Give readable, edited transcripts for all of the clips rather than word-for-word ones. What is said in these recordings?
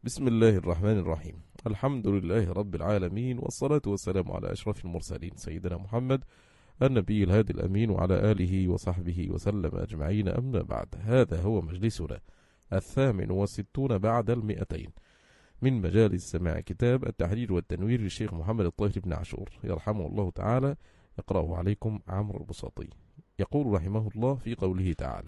بسم الله الرحمن الرحيم. الحمد لله رب العالمين، والصلاة والسلام على أشرف المرسلين سيدنا محمد النبي الهادي الأمين وعلى آله وصحبه وسلم أجمعين. أما بعد، هذا هو مجلسنا 68 بعد 200 من مجالس سماع كتاب التحرير والتنوير للشيخ محمد الطاهر بن عاشور يرحمه الله تعالى. يقرأه عليكم عمرو البساطي. يقول رحمه الله في قوله تعالى: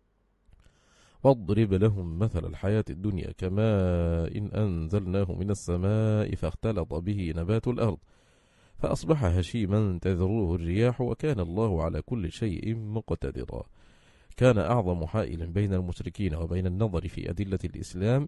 واضرب لهم مثل الحياة الدنيا كماء إن أنزلناه من السماء فاختلط به نبات الأرض فأصبح هشيما تذروه الرياح وكان الله على كل شيء مقتدرا. كان أعظم حائل بين المشركين وبين النظر في أدلة الإسلام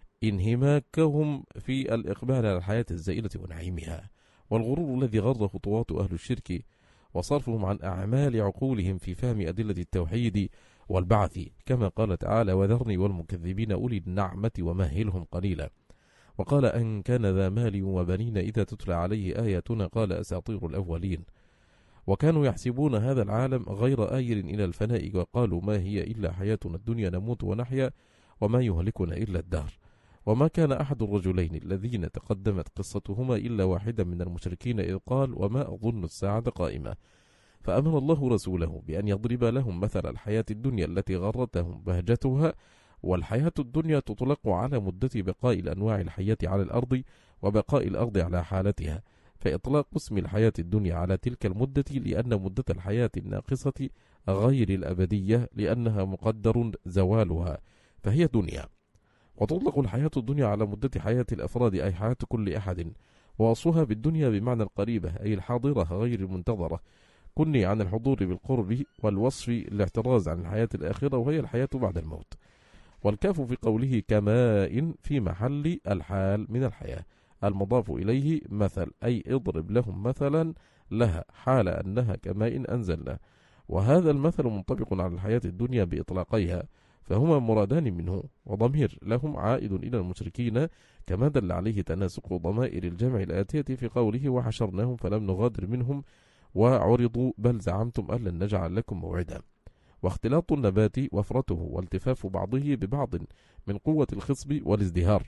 انهماكهم في الإقبال على الحياة الزائلة ونعيمها، والغرور الذي غر خطوات أهل الشرك، وصرفهم عن أعمال عقولهم في فهم أدلة التوحيد والبعث، كما قال تعالى: وذرني والمكذبين أولي النعمة ومهلهم قليلا. وقال: أن كان ذا مال وبنين إذا تتلى عليه آياتنا قال أساطير الأولين. وكانوا يحسبون هذا العالم غير آيل إلى الفناء، وقالوا: ما هي إلا حياتنا الدنيا نموت ونحيا وما يهلكنا إلا الدهر. وما كان أحد الرجلين الذين تقدمت قصتهما إلا واحدا من المشركين إذ قال: وما أظن الساعة قائمة. فأمر الله رسوله بأن يضرب لهم مثل الحياة الدنيا التي غرتهم بهجتها، والحياة الدنيا تطلق على مدة بقاء الأنواع الحية على الأرض وبقاء الأرض على حالتها، فإطلاق اسم الحياة الدنيا على تلك المدة لأن مدة الحياة الناقصة غير الأبدية لأنها مقدر زوالها فهي دنيا. وتطلق الحياة الدنيا على مدة حياة الأفراد أي حياة كل أحد، ووصفها بالدنيا بمعنى القريبة أي الحاضرة غير المنتظرة، كني عن الحضور بالقرب، والوصف الاعتراض عن الحياة الآخرة وهي الحياة بعد الموت. والكاف في قوله كماء في محل الحال من الحياة، المضاف إليه مثل، أي اضرب لهم مثلا لها حال أنها كماء أنزلنا. وهذا المثل منطبق على الحياة الدنيا بإطلاقيها، فهما مرادان منه، وضمير لهم عائد إلى المشركين كما دل عليه تناسق ضمائر الجمع الآتية في قوله: وحشرناهم فلم نغادر منهم وعرضوا بل زعمتم أن لن نجعل لكم موعدا. واختلاط النبات وفرته والتفاف بعضه ببعض من قوة الخصب والازدهار.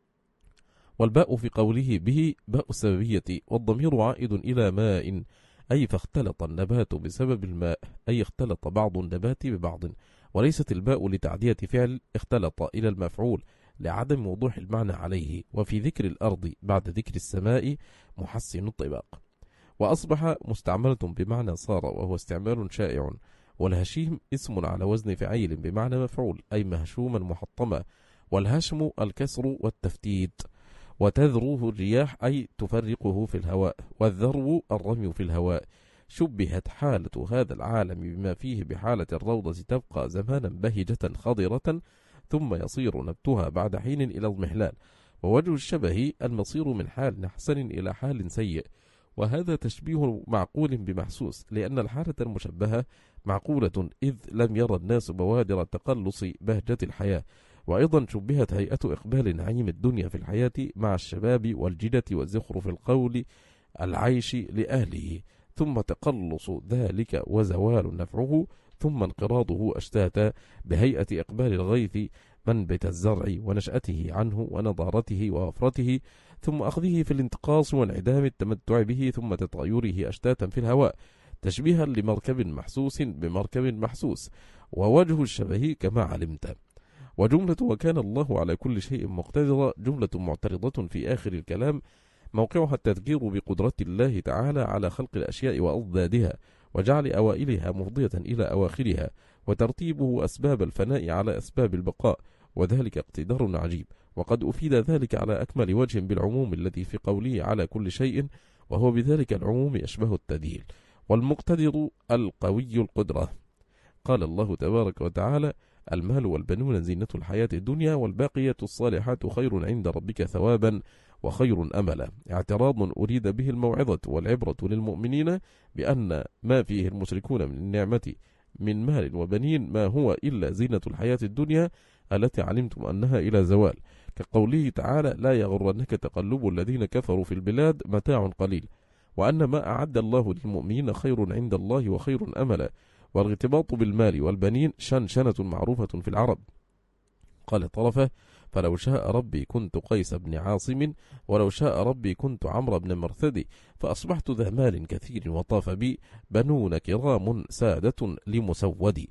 والباء في قوله به باء السببية، والضمير عائد إلى ماء أي فاختلط النبات بسبب الماء، أي اختلط بعض النبات ببعض، وليست الباء لتعدية فعل اختلط إلى المفعول لعدم وضوح المعنى عليه. وفي ذكر الأرض بعد ذكر السماء محسن الطباق. وأصبح مستعملة بمعنى صار، وهو استعمال شائع. والهشيم اسم على وزن فعيل بمعنى مفعول أي مهشوما محطما، والهشم الكسر والتفتيت. وتذروه الرياح أي تفرقه في الهواء، والذرو الرمي في الهواء. شبهت حالة هذا العالم بما فيه بحالة الروضة تبقى زمانا بهجة خضرة ثم يصير نبتها بعد حين إلى اضمحلال. ووجه الشبه المصير من حال حسن إلى حال سيء، وهذا تشبيه معقول بمحسوس، لأن الحالة المشبهة معقولة إذ لم يرى الناس بوادر تقلص بهجة الحياة. وأيضا شبهت هيئة إقبال نعيم الدنيا في الحياة مع الشباب والجدة والزخرف القول العيش لأهله، ثم تقلص ذلك وزوال نفعه، ثم انقراضه أشتاتا بهيئة إقبال الغيث منبت الزرع ونشأته عنه ونضارته ووفرته، ثم أخذه في الانتقاص وانعدام التمتع به، ثم تطايره أشتاتا في الهواء، تشبيها لمركب محسوس بمركب محسوس. ووجه الشبه كما علمت. وجملة وكان الله على كل شيء مقتدرا جملة معترضة في آخر الكلام، موقعها التذكير بقدرة الله تعالى على خلق الأشياء وأضدادها، وجعل أوائلها مفضية إلى أواخرها، وترتيبه أسباب الفناء على أسباب البقاء، وذلك اقتدار عجيب. وقد أفيد ذلك على أكمل وجه بالعموم الذي في قوله على كل شيء، وهو بذلك العموم يشبه التدليل. والمقتدر القوي القدرة. قال الله تبارك وتعالى: المال والبنون زينة الحياة الدنيا والباقيات الصالحات خير عند ربك ثوابا وخير أملا. اعتراض أريد به الموعظة والعبرة للمؤمنين بأن ما فيه المشركون من النعمة من مال وبنين ما هو إلا زينة الحياة الدنيا التي علمتم أنها إلى زوال، كقوله تعالى: لا يغرنك تقلب الذين كفروا في البلاد متاع قليل، وأن ما أعد الله للمؤمنين خير عند الله وخير أملا. والارتباط بالمال والبنين شنشنة معروفة في العرب. قال طرفة: فلو شاء ربي كنت قيس بن عاصم، ولو شاء ربي كنت عمرو بن مرثد، فأصبحت ذا مال كثير وطاف بي بنون كرام سادة لمسودي.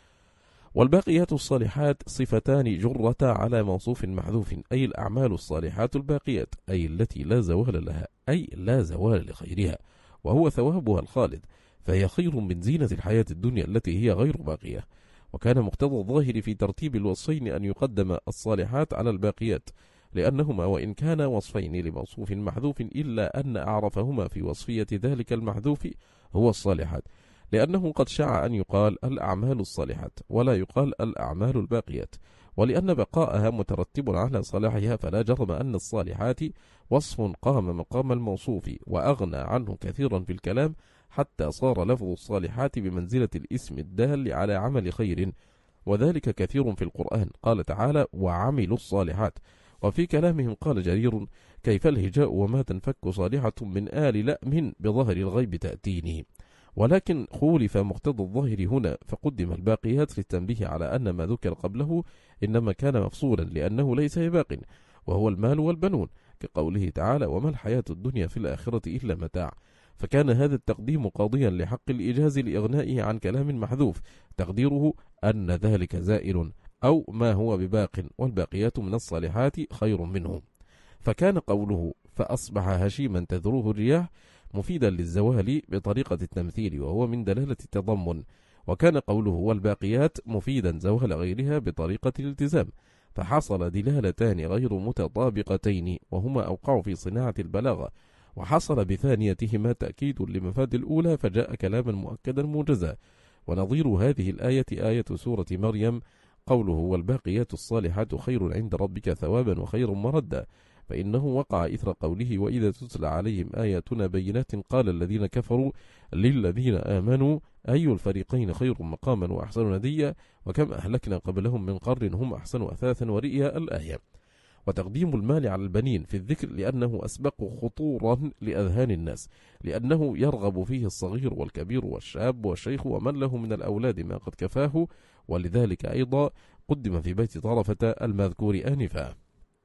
والباقيات الصالحات صفتان جرتا على موصوف محذوف، أي الأعمال الصالحات الباقيات، أي التي لا زوال لها، أي لا زوال لخيرها، وهو ثوابها الخالد، فهي خير من زينة الحياة الدنيا التي هي غير باقية. وكان مقتضى الظاهر في ترتيب الوصفين أن يقدم الصالحات على الباقيات، لأنهما وإن كانا وصفين لموصوف محذوف إلا أن أعرفهما في وصفية ذلك المحذوف هو الصالحات، لأنه قد شاع أن يقال الأعمال الصالحات ولا يقال الأعمال الباقيات، ولأن بقاءها مترتب على صلاحها، فلا جرم أن الصالحات وصف قام مقام الموصوف وأغنى عنه كثيرا في الكلام، حتى صار لفظ الصالحات بمنزلة الاسم الدال على عمل خير، وذلك كثير في القرآن. قال تعالى وعملوا الصالحات. وفي كلامهم قال جرير كيف الهجاء وما تنفك صالحة من آل لأم بظهر الغيب تأتيني. ولكن خولف مقتضى الظاهر هنا، فقدم الباقيات للتنبيه على أن ما ذكر قبله إنما كان مفصولا لأنه ليس باق، وهو المال والبنون، كقوله تعالى وما الحياة الدنيا في الآخرة إلا متاع. فكان هذا التقديم قاضيا لحق الإجاز لإغنائه عن كلام محذوف تقديره أن ذلك زائل أو ما هو بباق، والباقيات من الصالحات خير منه. فكان قوله فأصبح هشيما تذروه الرياح مفيدا للزوال بطريقة التمثيل، وهو من دلالة التضمن، وكان قوله والباقيات مفيدا زوال غيرها بطريقة الالتزام، فحصل دلالتان غير متطابقتين، وهما أوقع في صناعة البلاغة، وحصل بثانيتهما تأكيد لمفاد الأولى، فجاء كلاما مؤكدا موجزا. ونظير هذه الآية آية سورة مريم قوله والباقيات الصالحات خير عند ربك ثوابا وخير مردا، فإنه وقع إثر قوله وإذا تتلى عليهم آياتنا بينات قال الذين كفروا للذين آمنوا أي الفريقين خير مقاما وأحسن نديا، وكم أهلكنا قبلهم من قرن هم أحسن أثاثا ورئيا الآية. وتقديم المال على البنين في الذكر لأنه أسبق خطورا لأذهان الناس، لأنه يرغب فيه الصغير والكبير والشاب والشيخ ومن له من الأولاد ما قد كفاه، ولذلك أيضا قدم في بيت طرفة المذكور آنفا.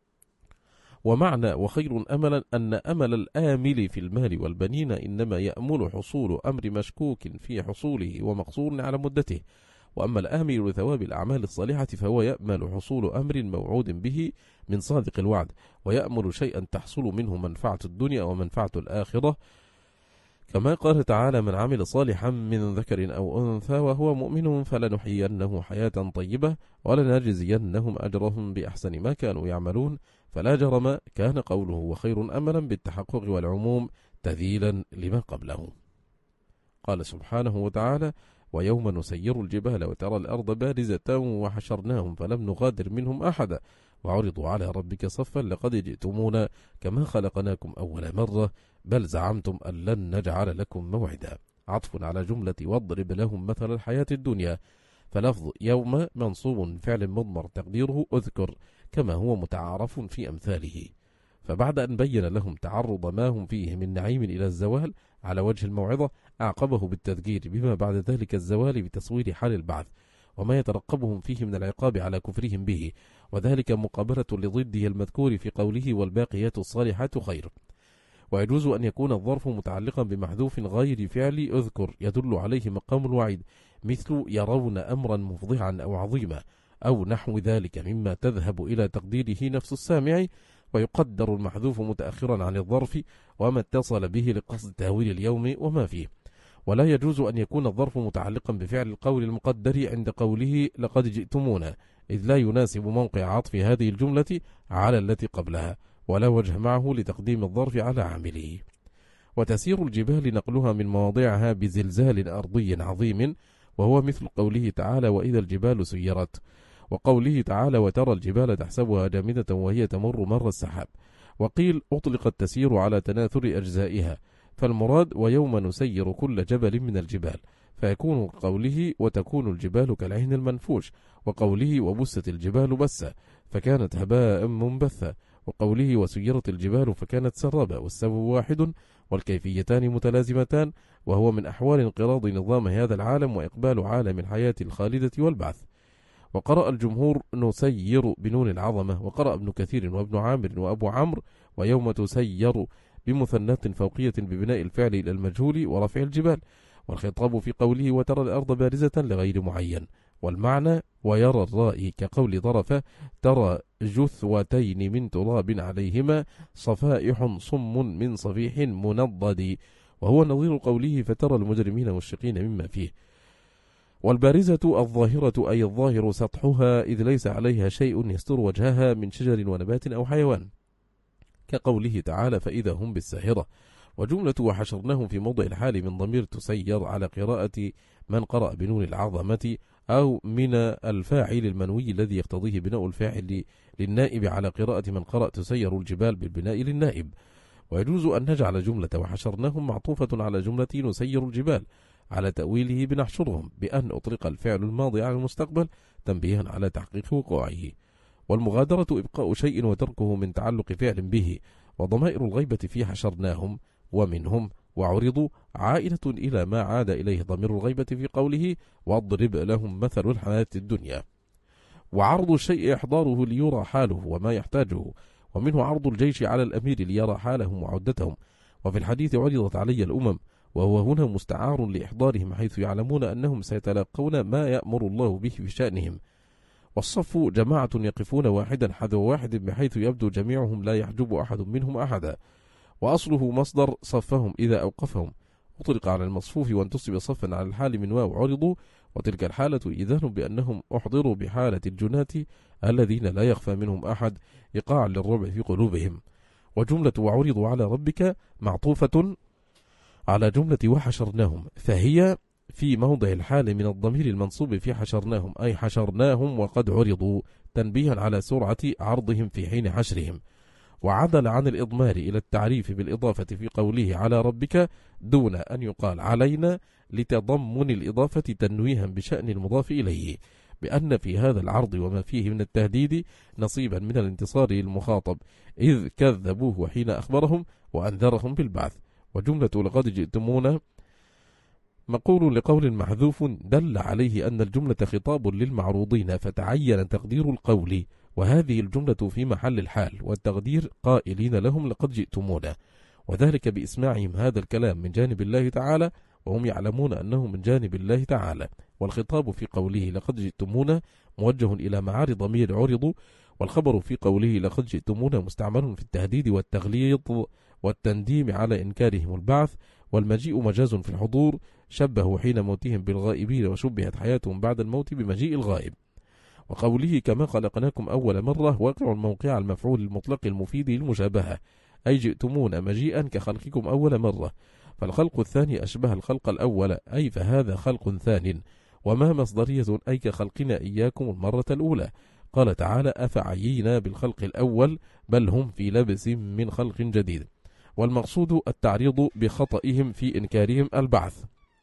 ومعنى وخير أملا أن أمل الآمل في المال والبنين إنما يأمل حصول أمر مشكوك في حصوله ومقصور على مدته، وأما الآمل لثواب الأعمال الصالحة فهو يأمل حصول أمر موعود به من صادق الوعد، ويأمل شيئا تحصل منه منفعة الدنيا ومنفعة الآخرة، كما قال تعالى من عمل صالحا من ذكر أو أنثى وهو مؤمن فلنحيينه حياة طيبة ولنجزينهم أجرهم بأحسن ما كانوا يعملون. فلا جرم كان قوله وخير أملا بالتحقق والعموم تذيلا لما قبله. قال سبحانه وتعالى ويوم نسير الجبال وترى الأرض بارزة وحشرناهم فلم نغادر منهم أحدا وعرضوا على ربك صفا لقد جئتمونا كما خلقناكم أول مرة بل زعمتم أن لن نجعل لكم موعدا. عطف على جملة واضرب لهم مثل الحياة الدنيا، فلفظ يوم منصوب فعل مضمر تقديره أذكر كما هو متعارف في أمثاله. فبعد أن بين لهم تعرض ما هم فيه من نعيم إلى الزوال على وجه الموعظة أعقبه بالتذكير بما بعد ذلك الزوال بتصوير حال البعث وما يترقبهم فيه من العقاب على كفرهم به، وذلك مقابلة لضده المذكور في قوله والباقيات الصالحات خير. ويجوز أن يكون الظرف متعلقا بمحذوف غير فعل أذكر يدل عليه مقام الوعيد، مثل يرون أمرا مفضعا أو عظيما أو نحو ذلك مما تذهب إلى تقديره نفس السامع، ويقدر المحذوف متأخرا عن الظرف وما اتصل به لقصد تهويل اليوم وما فيه. ولا يجوز أن يكون الظرف متعلقا بفعل القول المقدر عند قوله لقد جئتمونا، إذ لا يناسب موقع عطف هذه الجملة على التي قبلها، ولا وجه معه لتقديم الظرف على عامله. وتسير الجبال نقلها من مواضعها بزلزال أرضي عظيم، وهو مثل قوله تعالى وإذا الجبال سيرت، وقوله تعالى وترى الجبال تحسبها جامدة وهي تمر مر السحاب. وقيل أطلق التسير على تناثر أجزائها، فالمراد ويوم نسير كل جبل من الجبال، فيكون قوله وتكون الجبال كالعهن المنفوش، وقوله وبست الجبال بسة فكانت هباء منبثة، وقوله وسيرت الجبال فكانت سرابا، والسبب واحد والكيفيتان متلازمتان، وهو من أحوال انقراض نظام هذا العالم وإقبال عالم الحياة الخالدة والبعث. وقرأ الجمهور نسير بنون العظمة، وقرأ ابن كثير وابن عامر وأبو عمرو ويوم تسير بمثنات فوقية ببناء الفعل إلى المجهول ورفع الجبال. والخطاب في قوله وترى الأرض بارزة لغير معين، والمعنى ويرى الرائي كقول طرفة ترى جثوتين من تراب عليهما صفائح صم من صفيح منضد، وهو نظير قوله فترى المجرمين مشفقين مما فيه. والبارزة الظاهرة أي الظاهر سطحها إذ ليس عليها شيء يستر وجهها من شجر ونبات أو حيوان، كقوله تعالى فإذا هم بالساهرة. وجملة وحشرناهم في موضع الحال من ضمير تسير على قراءة من قرأ بنون العظمة، أو من الفاعل المنوي الذي يقتضيه بناء الفاعل للنائب على قراءة من قرأ تسير الجبال بالبناء للنائب. ويجوز أن نجعل جملة وحشرناهم معطوفة على جملة نسير الجبال على تأويله بنحشرهم، بأن أطلق الفعل الماضي على المستقبل تنبيها على تحقيق وقوعه. والمغادرة إبقاء شيء وتركه من تعلق فعل به. وضمائر الغيبة في حشرناهم ومنهم وعرضوا عائلة إلى ما عاد إليه ضمير الغيبة في قوله واضرب لهم مثل الحياة الدنيا. وعرض الشيء إحضاره ليرى حاله وما يحتاجه، ومنه عرض الجيش على الأمير ليرى حالهم وعدتهم. وفي الحديث عرضت علي الأمم، وهو هنا مستعار لإحضارهم حيث يعلمون أنهم سيتلقون ما يأمر الله به في شأنهم. والصف جماعة يقفون واحدا حذو واحد بحيث يبدو جميعهم لا يحجب أحد منهم أحدا. وأصله مصدر صفهم إذا أوقفهم، أطلق على المصفوف وانتصب صفا على الحال من واو عرضوا، وتلك الحالة إذان بأنهم أحضروا بحالة الجناة الذين لا يخفى منهم أحد إيقاعا للرعب في قلوبهم. وجملة وعرضوا على ربك معطوفة على جملة وحشرناهم، فهي في موضع الحال من الضمير المنصوب في حشرناهم، أي حشرناهم وقد عرضوا، تنبيها على سرعة عرضهم في حين حشرهم. وعدل عن الإضمار إلى التعريف بالإضافة في قوله على ربك دون أن يقال علينا، لتضمن الإضافة تنويها بشأن المضاف إليه، بأن في هذا العرض وما فيه من التهديد نصيبا من الانتصار للمخاطب إذ كذبوه حين أخبرهم وأنذرهم بالبعث. وجملة لقد جئتمونا مقول لقول محذوف دل عليه أن الجملة خطاب للمعروضين فتعين تقدير القول، وهذه الجملة في محل الحال، والتقدير قائلين لهم لقد جئتمونا، وذلك بإسماعهم هذا الكلام من جانب الله تعالى وهم يعلمون أنه من جانب الله تعالى. والخطاب في قوله لقد جئتمونا موجه إلى معارض ضمير عرضوا، والخبر في قوله لقد جئتمونا مستعمل في التهديد والتغليظ والتنديم على إنكارهم البعث. والمجيء مجاز في الحضور، شبهوا حين موتهم بالغائبين وشبهت حياتهم بعد الموت بمجيء الغائب. وقوله كما خلقناكم أول مرة واقع موقع المفعول المطلق المفيد للمشابهة، أي جئتمون مجيئا كخلقكم أول مرة، فالخلق الثاني أشبه الخلق الأول، أي فهذا خلق ثان. وما مصدرية أي كخلقنا إياكم المرة الأولى. قال تعالى أفعيينا بالخلق الأول بل هم في لبس من خلق جديد. والمقصود التعريض بخطئهم في إنكارهم البعث.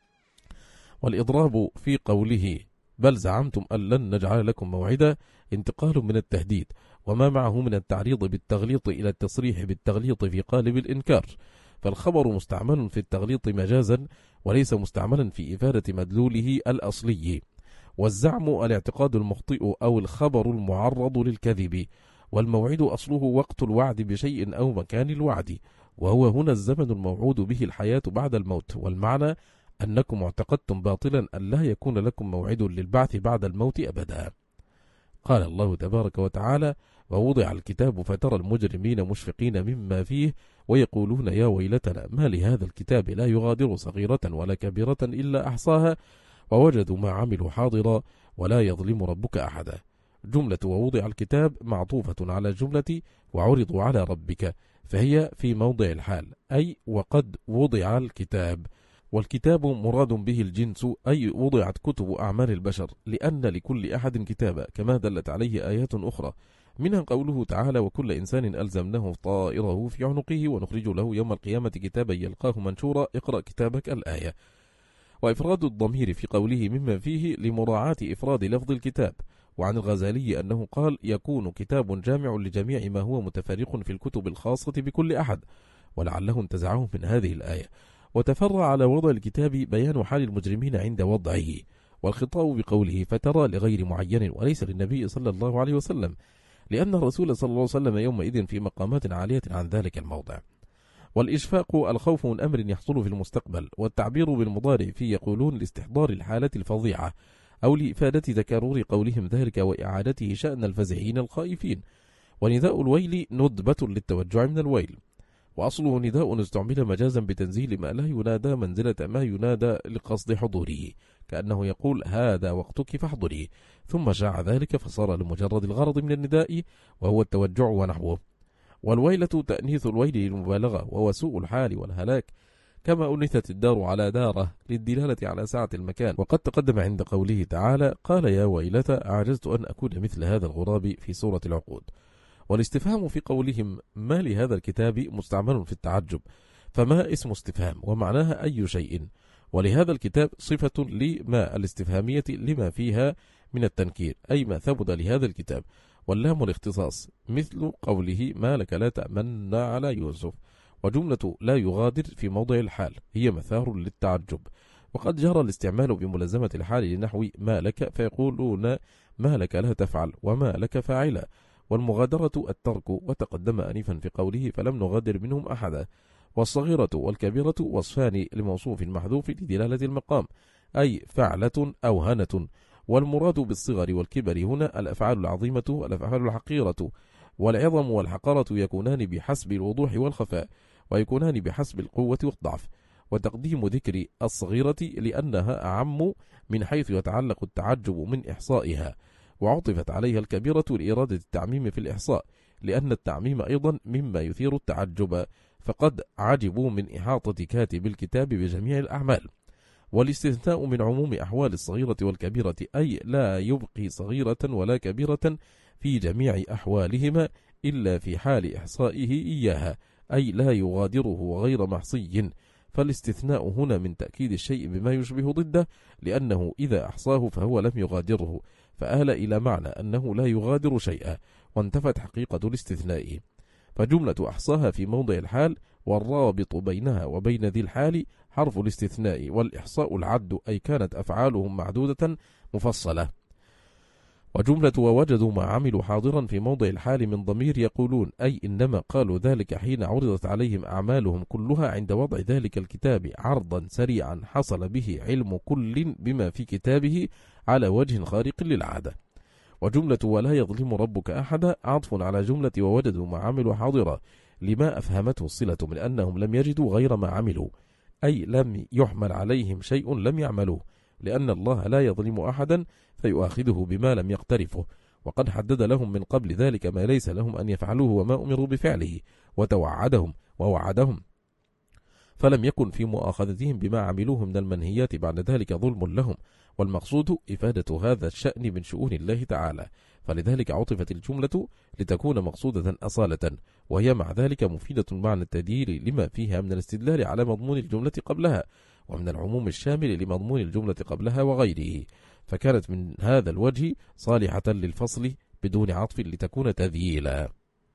والإضراب في قوله بل زعمتم أن لن نجعل لكم موعدا انتقال من التهديد وما معه من التعريض بالتغليط إلى التصريح بالتغليط في قالب الإنكار، فالخبر مستعمل في التغليط مجازا وليس مستعملا في إفادة مدلوله الأصلي. والزعم الاعتقاد المخطئ أو الخبر المعرض للكذب، والموعد أصله وقت الوعد بشيء أو مكان الوعد، وهو هنا الزمن الموعود به الحياة بعد الموت. والمعنى أنكم اعتقدتم باطلا أن لا يكون لكم موعد للبعث بعد الموت أبدا. قال الله تبارك وتعالى ووضع الكتاب فترى المجرمين مشفقين مما فيه ويقولون يا ويلتنا ما لهذا الكتاب لا يغادر صغيرة ولا كبيرة إلا أحصاها ووجدوا ما عملوا حاضرا ولا يظلم ربك أحدا. جملة ووضع الكتاب معطوفة على جملة وعرضوا على ربك، فهي في موضع الحال، أي وقد وضع الكتاب. والكتاب مراد به الجنس، أي وضعت كتب أعمال البشر، لأن لكل أحد كتابا كما دلت عليه آيات أخرى، منها قوله تعالى وكل إنسان ألزمناه طائره في عنقه ونخرج له يوم القيامة كتابا يلقاه منشورا اقرأ كتابك الآية. وإفراد الضمير في قوله مما فيه لمراعاة إفراد لفظ الكتاب. وعن الغزالي أنه قال يكون كتاب جامع لجميع ما هو متفرق في الكتب الخاصة بكل أحد، ولعله انتزعه من هذه الآية. وتفرع على وضع الكتاب بيان حال المجرمين عند وضعه، والخطاب بقوله فترى لغير معين وليس للنبي صلى الله عليه وسلم، لأن الرسول صلى الله عليه وسلم يومئذ في مقامات عالية عن ذلك الموضع. والإشفاق الخوف من أمر يحصل في المستقبل، والتعبير بالمضارع في يقولون لاستحضار الحالة الفظيعة أو لإفادة تكرر قولهم ذلك وإعادته شأن الفزعين الخائفين. ونداء الويل ندبة للتوجع من الويل، وأصله نداء استعمل مجازا بتنزيل ما لا ينادى منزلة ما ينادى لقصد حضوره، كأنه يقول هذا وقتك فاحضري، ثم شاع ذلك فصار لمجرد الغرض من النداء وهو التوجع ونحوه. والويلة تأنيث الويل للمبالغة وهو سوء الحال والهلاك، كما أنثت الدار على داره للدلالة على سعة المكان. وقد تقدم عند قوله تعالى قال يا ويلتى أعجزت أن أكون مثل هذا الغراب في سورة العقود. والاستفهام في قولهم ما لهذا الكتاب مستعمل في التعجب، فما اسم استفهام ومعناها أي شيء، ولهذا الكتاب صفة لما الاستفهامية لما فيها من التنكير أي ما ثبت لهذا الكتاب، واللام الاختصاص مثل قوله ما لك لا تأمن على يوسف. وجملة لا يغادر في موضع الحال هي مثار للتعجب، وقد جرى الاستعمال بملزمة الحال لنحو ما لك فيقولون ما لك لا تفعل وما لك فاعلا، والمغادرة الترك، وتقدم أنفا في قوله فلم نغادر منهم أحدا. والصغيرة والكبيرة وصفان لموصوف محذوف لدلالة المقام أي فعلة أو هنة، والمراد بالصغر والكبر هنا الأفعال العظيمة والأفعال الحقيرة، والعظم والحقارة يكونان بحسب الوضوح والخفاء، ويكونان بحسب القوة والضعف. وتقديم ذكر الصغيرة لأنها أعم من حيث يتعلق التعجب من إحصائها، وعطفت عليها الكبيرة لإرادة التعميم في الإحصاء، لأن التعميم أيضا مما يثير التعجب، فقد عجبوا من إحاطة كاتب الكتاب بجميع الأعمال. والاستثناء من عموم أحوال الصغيرة والكبيرة أي لا يبقي صغيرة ولا كبيرة في جميع أحوالهما إلا في حال إحصائه إياها، أي لا يغادره غير محصي. فالاستثناء هنا من تأكيد الشيء بما يشبه ضده، لأنه إذا أحصاه فهو لم يغادره، فآل إلى معنى أنه لا يغادر شيئا، وانتفت حقيقة الاستثناء. فجملة أحصاها في موضع الحال، والرابط بينها وبين ذي الحال حرف الاستثناء، والإحصاء العد أي كانت أفعالهم معدودة مفصلة. وجملة ووجدوا ما عملوا حاضرا في موضع الحال من ضمير يقولون أي إنما قالوا ذلك حين عرضت عليهم أعمالهم كلها عند وضع ذلك الكتاب عرضا سريعا حصل به علم كل بما في كتابه على وجه خارق للعادة. وجملة ولا يظلم ربك أحدا عطف على جملة ووجدوا ما عملوا حاضرا، لما أفهمته الصلة من أنهم لم يجدوا غير ما عملوا، أي لم يحمل عليهم شيء لم يعملوه، لأن الله لا يظلم أحدا فيؤاخذه بما لم يقترفه، وقد حدد لهم من قبل ذلك ما ليس لهم أن يفعلوه وما أمروا بفعله، وتوعدهم ووعدهم، فلم يكن في مؤاخذتهم بما عملوه من المنهيات بعد ذلك ظلم لهم. والمقصود إفادة هذا الشأن من شؤون الله تعالى، فلذلك عطفت الجملة لتكون مقصودة أصالة، وهي مع ذلك مفيدة معنى التديير لما فيها من الاستدلال على مضمون الجملة قبلها، ومن العموم الشامل لمضمون الجملة قبلها وغيره، فكانت من هذا الوجه صالحة للفصل بدون عطف لتكون تذييلا.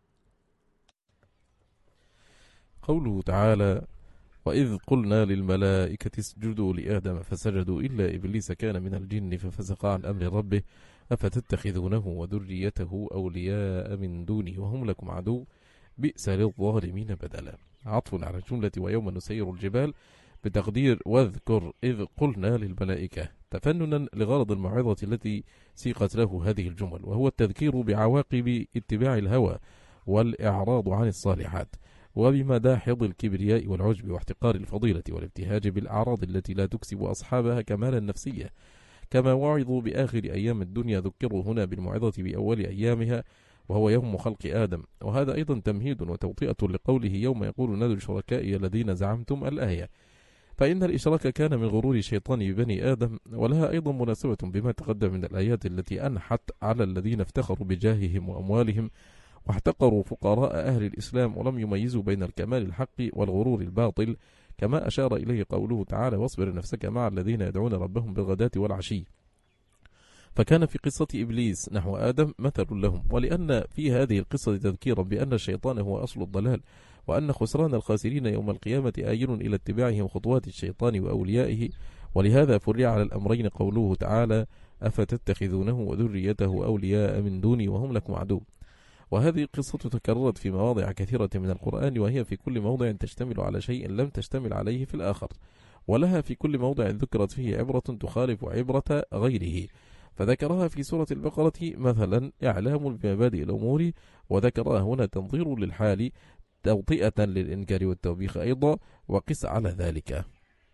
قوله تعالى وإذ قلنا للملائكة اسجدوا لآدم فسجدوا إلا إبليس كان من الجن ففسق عن أمر ربه أفتتخذونه وذريته أولياء من دوني وهم لكم عدو بئس للظالمين بدلا. عطف على الجملة ويوم نسير الجبال بتقدير واذكر إذ قلنا للملائكة، تفننا لغرض الموعظة التي سيقت له هذه الجمل، وهو التذكير بعواقب اتباع الهوى والإعراض عن الصالحات، وبمداحض الكبرياء والعجب واحتقار الفضيلة والابتهاج بالأعراض التي لا تكسب أصحابها كمالا نفسية. كما وعظوا بآخر أيام الدنيا ذكروا هنا بالموعظة بأول أيامها وهو يوم خلق آدم، وهذا أيضا تمهيد وتوطئة لقوله يوم يقول نادوا شركائي الذين زعمتم الآية، فإن الإشراك كان من غرور الشيطان ببني آدم، ولها أيضا مناسبة بما تقدم من الآيات التي أنحت على الذين افتخروا بجاههم وأموالهم واحتقروا فقراء أهل الإسلام ولم يميزوا بين الكمال الحق والغرور الباطل، كما أشار إليه قوله تعالى واصبر نفسك مع الذين يدعون ربهم بالغداة والعشي. فكان في قصة إبليس نحو آدم مثل لهم، ولأن في هذه القصة تذكيرا بأن الشيطان هو أصل الضلال، وأن خسران الخاسرين يوم القيامة آيل إلى اتباعهم خطوات الشيطان وأوليائه، ولهذا فرع على الأمرين قوله تعالى أفتتخذونه وذريته أولياء من دوني وهم لكم عدو. وهذه قصة تكررت في مواضع كثيرة من القرآن، وهي في كل موضع تشتمل على شيء لم تشتمل عليه في الآخر، ولها في كل موضع ذكرت فيه عبرة تخالف عبرة غيره. فذكرها في سورة البقرة مثلا إعلام بمبادئ الأمور، وذكرها هنا تنظير للحال توطئة للإنكار والتوبيخ أيضا، وقس على ذلك.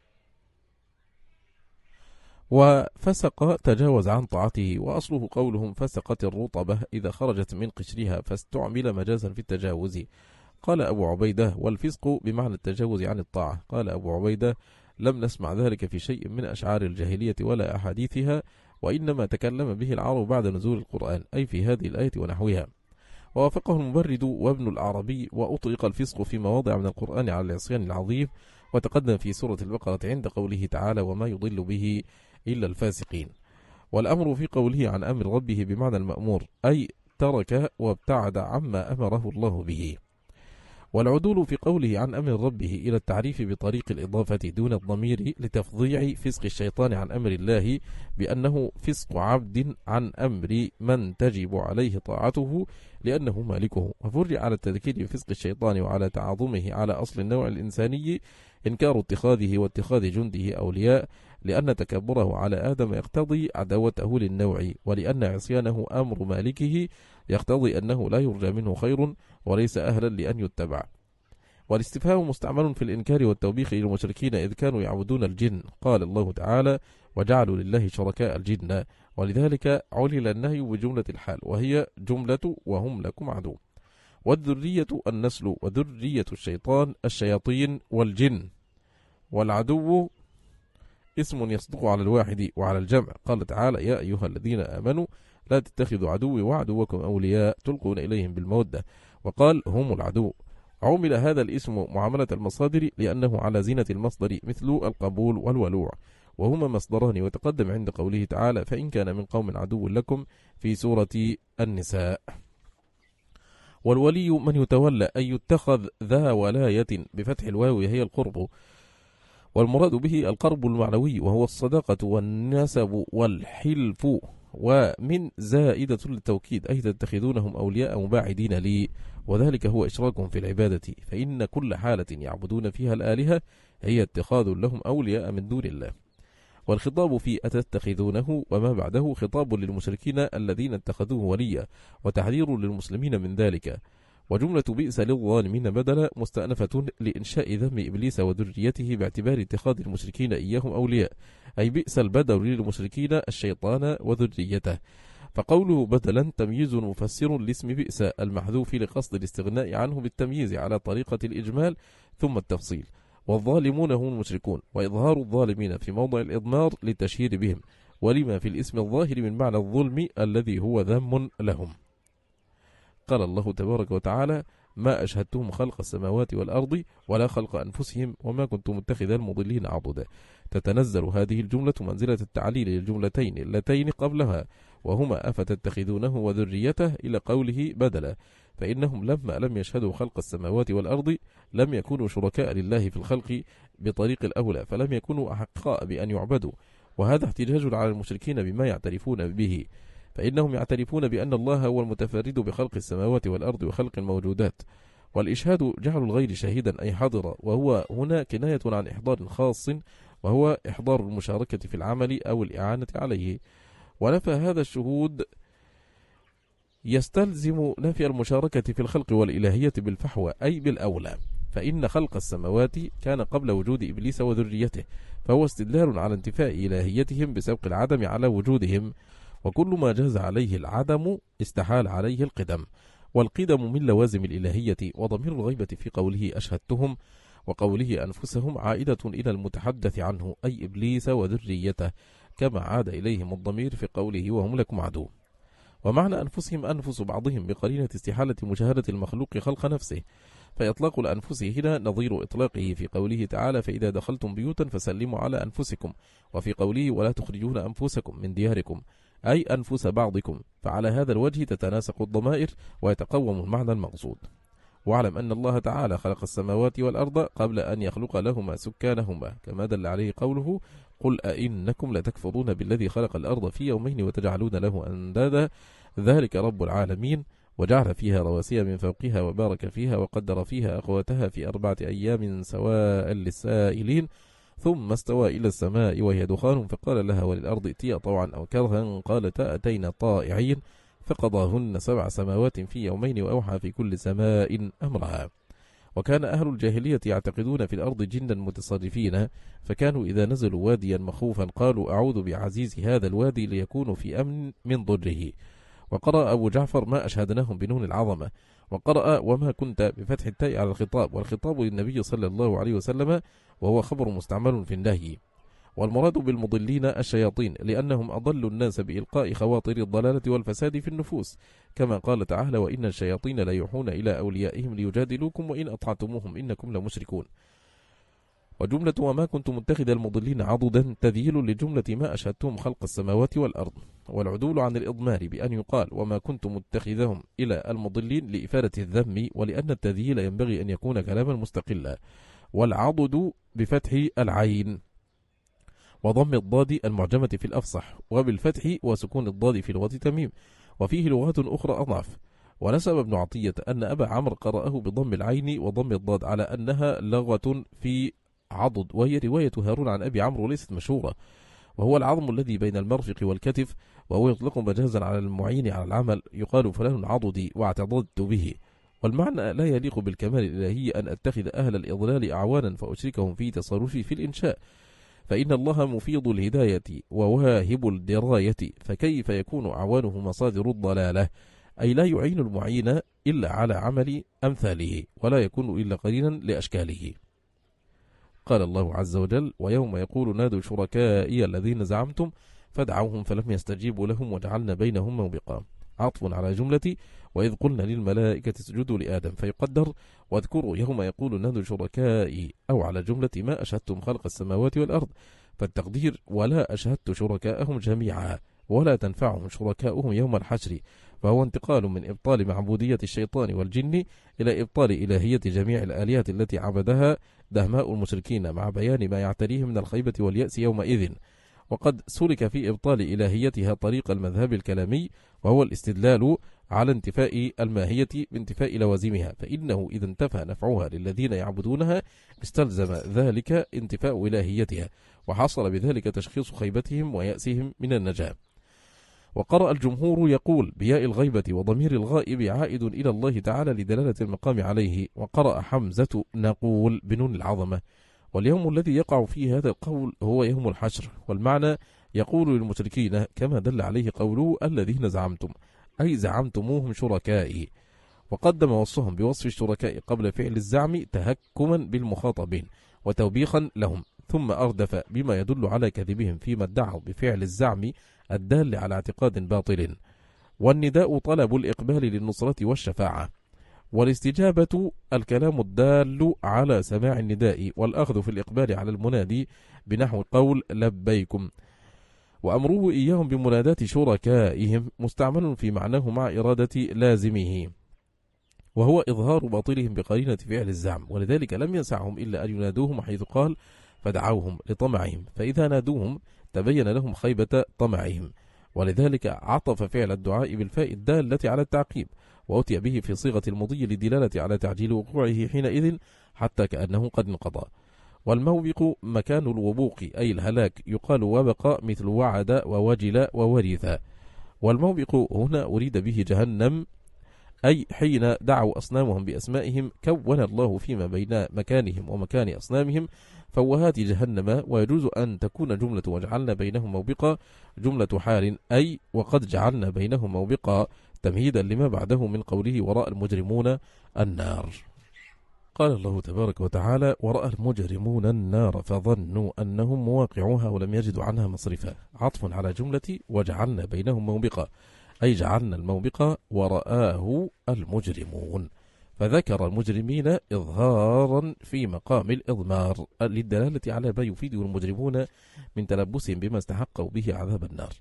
وفسق تجاوز عن طاعته، وأصله قولهم فسقت الرطبة إذا خرجت من قشرها، فاستعمل مجازا في التجاوز. قال أبو عبيدة والفسق بمعنى التجاوز عن الطاعة. قال أبو عبيدة لم نسمع ذلك في شيء من أشعار الجاهلية ولا أحاديثها، وإنما تكلم به العرب بعد نزول القرآن، أي في هذه الآية ونحوها. ووافقه المبرد وابن العربي، وأطلق الفسق في مواضع من القرآن على العصيان العظيم، وتقدم في سورة البقرة عند قوله تعالى وما يضل به إلا الفاسقين. والأمر في قوله عن أمر ربه بمعنى المأمور، أي ترك وابتعد عما أمره الله به. والعدول في قوله عن أمر ربه إلى التعريف بطريق الإضافة دون الضمير لتفضيع فسق الشيطان عن أمر الله بأنه فسق عبد عن أمر من تجب عليه طاعته لأنه مالكه. وفرع على التذكير بفسق الشيطان وعلى تعاظمه على أصل النوع الإنساني إنكار اتخاذه واتخاذ جنده أولياء، لأن تكبره على آدم يقتضي عداوته للنوع، ولأن عصيانه أمر مالكه يقتضي أنه لا يرجى منه خير وليس أهلا لأن يتبع. والاستفهام مستعمل في الإنكار والتوبيخ للمشركين إذ كانوا يعبدون الجن. قال الله تعالى وجعلوا لله شركاء الجن، ولذلك علل النهي بجملة الحال وهي جملة وهم لكم عدو. والذرية النسل، وذرية الشيطان الشياطين والجن. والعدو اسم يصدق على الواحد وعلى الجمع. قال تعالى يا أيها الذين آمنوا لا تتخذوا عدوي وعدوكم أولياء تلقون إليهم بالمودة. وقال هم العدو. عمل هذا الاسم معاملة المصادر لأنه على زينة المصدر مثل القبول والولوع، وهما مصدران، وتقدم عند قوله تعالى فإن كان من قوم عدو لكم في سورة النساء. والولي من يتولى أي يتخذ ذا ولاية بفتح الواو هي القرب، والمراد به القرب المعنوي وهو الصداقة والنسب والحلف، ومن زائدة للتوكيد أي تتخذونهم أولياء مباعدين لي، وذلك هو إشراكهم في العبادة، فإن كل حالة يعبدون فيها الآلهة هي اتخاذ لهم أولياء من دون الله. والخطاب في أتتخذونه وما بعده خطاب للمشركين الذين اتخذوه وليا، وتحذير للمسلمين من ذلك. وجملة بئس للظالمين بدل مستأنفة لإنشاء ذم إبليس وذريته باعتبار اتخاذ المشركين إياهم أولياء، أي بئس البدل للمشركين الشيطان وذريته. فقوله بدلا تمييز مفسر لاسم بئس المحذوف لقصد الاستغناء عنه بالتمييز على طريقة الإجمال ثم التفصيل. والظالمون هم المشركون، وإظهار الظالمين في موضع الإضمار للتشهير بهم، ولما في الاسم الظاهر من معنى الظلم الذي هو ذم لهم. قال الله تبارك وتعالى ما أشهدتهم خلق السماوات والأرض ولا خلق أنفسهم وما كنت متخذ المضلين عضدا. تتنزل هذه الجملة منزلة التعليل للجملتين اللتين قبلها، وهما أفتتخذونه وذريته إلى قوله بدلا، فإنهم لما لم يشهدوا خلق السماوات والأرض لم يكونوا شركاء لله في الخلق بطريق الأولى، فلم يكونوا أحقاء بأن يعبدوا. وهذا احتجاج على المشركين بما يعترفون به، فإنهم يعترفون بأن الله هو المتفرد بخلق السماوات والأرض وخلق الموجودات. والإشهاد جعل الغير شهيدا أي حاضرا، وهو هنا كناية عن إحضار خاص، وهو إحضار المشاركة في العمل أو الإعانة عليه. ونفى هذا الشهود يستلزم نفي المشاركة في الخلق والإلهية بالفحوى أي بالأولى، فإن خلق السماوات كان قبل وجود إبليس وذريته، فهو استدلال على انتفاء إلهيتهم بسبق العدم على وجودهم، وكل ما جاز عليه العدم استحال عليه القدم، والقدم من لوازم الإلهية. وضمير الغيبة في قوله أشهدتهم وقوله أنفسهم عائدة إلى المتحدث عنه أي إبليس وذريته، كما عاد إليهم الضمير في قوله وهم لكم عدو. ومعنى أنفسهم أنفس بعضهم بقرينة استحالة مشاهدة المخلوق خلق نفسه، فإطلاق الأنفس هنا نظير إطلاقه في قوله تعالى فإذا دخلتم بيوتا فسلموا على أنفسكم، وفي قوله ولا تخرجون أنفسكم من دياركم أي أنفس بعضكم، فعلى هذا الوجه تتناسق الضمائر ويتقوم المعنى المقصود. واعلم أن الله تعالى خلق السماوات والأرض قبل أن يخلق لهما سكانهما، كما دل عليه قوله قل أئنكم لتكفرون بالذي خلق الأرض في يومين وتجعلون له أندادا ذلك رب العالمين، وجعل فيها رواسي من فوقها وبارك فيها وقدر فيها أقواتها في 4 أيام سواء للسائلين، ثم استوى إلى السماء وهي دخان فقال لها وللأرض ائتيا طوعا أو كرها قالتا أتينا طائعين، فقضاهن 7 سماوات في يومين وأوحى في كل سماء أمرها. وكان أهل الجاهلية يعتقدون في الأرض جندا متصرفين، فكانوا إذا نزلوا واديا مخوفا قالوا أعوذ بعزيز هذا الوادي ليكونوا في أمن من ضره. وقرأ أبو جعفر ما أشهدناهم بنون العظمة، وقرأ وما كنت بفتح التاء على الخطاب، والخطاب للنبي صلى الله عليه وسلم، وهو خبر مستعمل في النهي. والمراد بالمضلين الشياطين، لأنهم أضلوا الناس بإلقاء خواطر الضلالة والفساد في النفوس، كما قال تعالى وإن الشياطين ليوحون إلى أوليائهم ليجادلوكم وإن أطعتموهم إنكم لمشركون. وجملة وما كنت متخذ المضلين عضدا تذييل لجملة ما أشهدتهم خلق السماوات والأرض، والعدول عن الإضمار بأن يقال وما كنت متخذهم إلى المضلين لإفادة الذم، ولأن التذييل ينبغي أن يكون كلاما مستقلا. والعضد بفتح العين وضم الضاد المعجمة في الأفصح، وبالفتح وسكون الضاد في لغة تميم، وفيه لغات أخرى أضعف. ونسب ابن عطية أن أبا عمرو قرأه بضم العين وضم الضاد على أنها لغة في عضد، وهي رواية هارون عن أبي عمرو ليست مشهورة، وهو العظم الذي بين المرفق والكتف، وهو يطلق مجازا على المعين على العمل، يقال فلان عضدي واعتضدت به. والمعنى لا يليق بالكمال الإلهي أن أتخذ أهل الإضلال أعوانا فأشركهم في تصرفي في الإنشاء، فإن الله مفيض الهداية وواهب الدراية، فكيف يكون أعوانه مصادر الضلالة؟ أي لا يعين المعين إلا على عمل أمثاله، ولا يكون إلا قرينا لأشكاله. قال الله عز وجل ويوم يقول نادوا شركائي الذين زعمتم فدعوهم فلم يستجيبوا لهم وجعلنا بينهم موبقا، عطف على جملة وإذ قلنا للملائكة اسجدوا لآدم، فيقدر واذكروا يوم يقول نادوا شركائي، أو على جملة ما أشهدتم خلق السماوات والأرض، فالتقدير ولا أشهدت شركاءهم جميعا ولا تنفعهم شركاؤهم يوم الحشر، فهو انتقال من إبطال معبودية الشيطان والجن إلى إبطال إلهية جميع الآلهة التي عبدها دهماء المشركين، مع بيان ما يعتريهم من الخيبة واليأس يومئذ. وقد سلك في إبطال إلهيتها طريق المذهب الكلامي، وهو الاستدلال على انتفاء الماهية بانتفاء لوازمها، فإنه إذا انتفى نفعها للذين يعبدونها استلزم ذلك انتفاء إلهيتها، وحصل بذلك تشخيص خيبتهم ويأسهم من النجاة. وقرأ الجمهور يقول بياء الغيبة وضمير الغائب عائد إلى الله تعالى لدلالة المقام عليه، وقرأ حمزة نقول بنون العظمة. واليوم الذي يقع فيه هذا القول هو يوم الحشر، والمعنى يقول للمشركين كما دل عليه قوله الذين زعمتم، أي زعمتموهم شركائي، وقدم وصفهم بوصف الشركاء قبل فعل الزعم تهكما بالمخاطبين وتوبيخا لهم، ثم أردف بما يدل على كذبهم فيما ادعوا بفعل الزعم الدال على اعتقاد باطل. والنداء طلب الإقبال للنصرة والشفاعة، والاستجابة الكلام الدال على سماع النداء والأخذ في الإقبال على المنادي بنحو قول لبيكم. وأمره إياهم بمناداة شركائهم مستعمل في معناه مع إرادة لازمه، وهو إظهار باطلهم بقرينة فعل الزعم، ولذلك لم يسعهم إلا أن ينادوهم، حيث قال فدعوهم لطمعهم، فإذا نادوهم تبين لهم خيبة طمعهم، ولذلك عطف فعل الدعاء بالفاء الدالة على التعقيب، وأتي به في صيغة المضي للدلالة على تعجيل وقوعه حينئذ حتى كأنه قد انقضى. والموبق مكان الوبوق أي الهلاك، يقال وبق مثل وعد ووجل وورث. والموبق هنا أريد به جهنم، أي حين دعوا أصنامهم بأسمائهم كون الله فيما بين مكانهم ومكان أصنامهم فوهات جهنم. ويجوز أن تكون جملة وجعلنا بينهم موبقا جملة حال، أي وقد جعلنا بينهم موبقا، تمهيدا لما بعده من قوله ورأى المجرمون النار. قال الله تبارك وتعالى ورأى المجرمون النار فظنوا أنهم مواقعوها ولم يجدوا عنها مصرفا، عطف على جملة وجعلنا بينهم موبقا، أي جعلنا الموبقة ورآه المجرمون، فذكر المجرمين إظهارا في مقام الإضمار للدلالة على ما يفيده المجرمون من تلبسهم بما استحقوا به عذاب النار.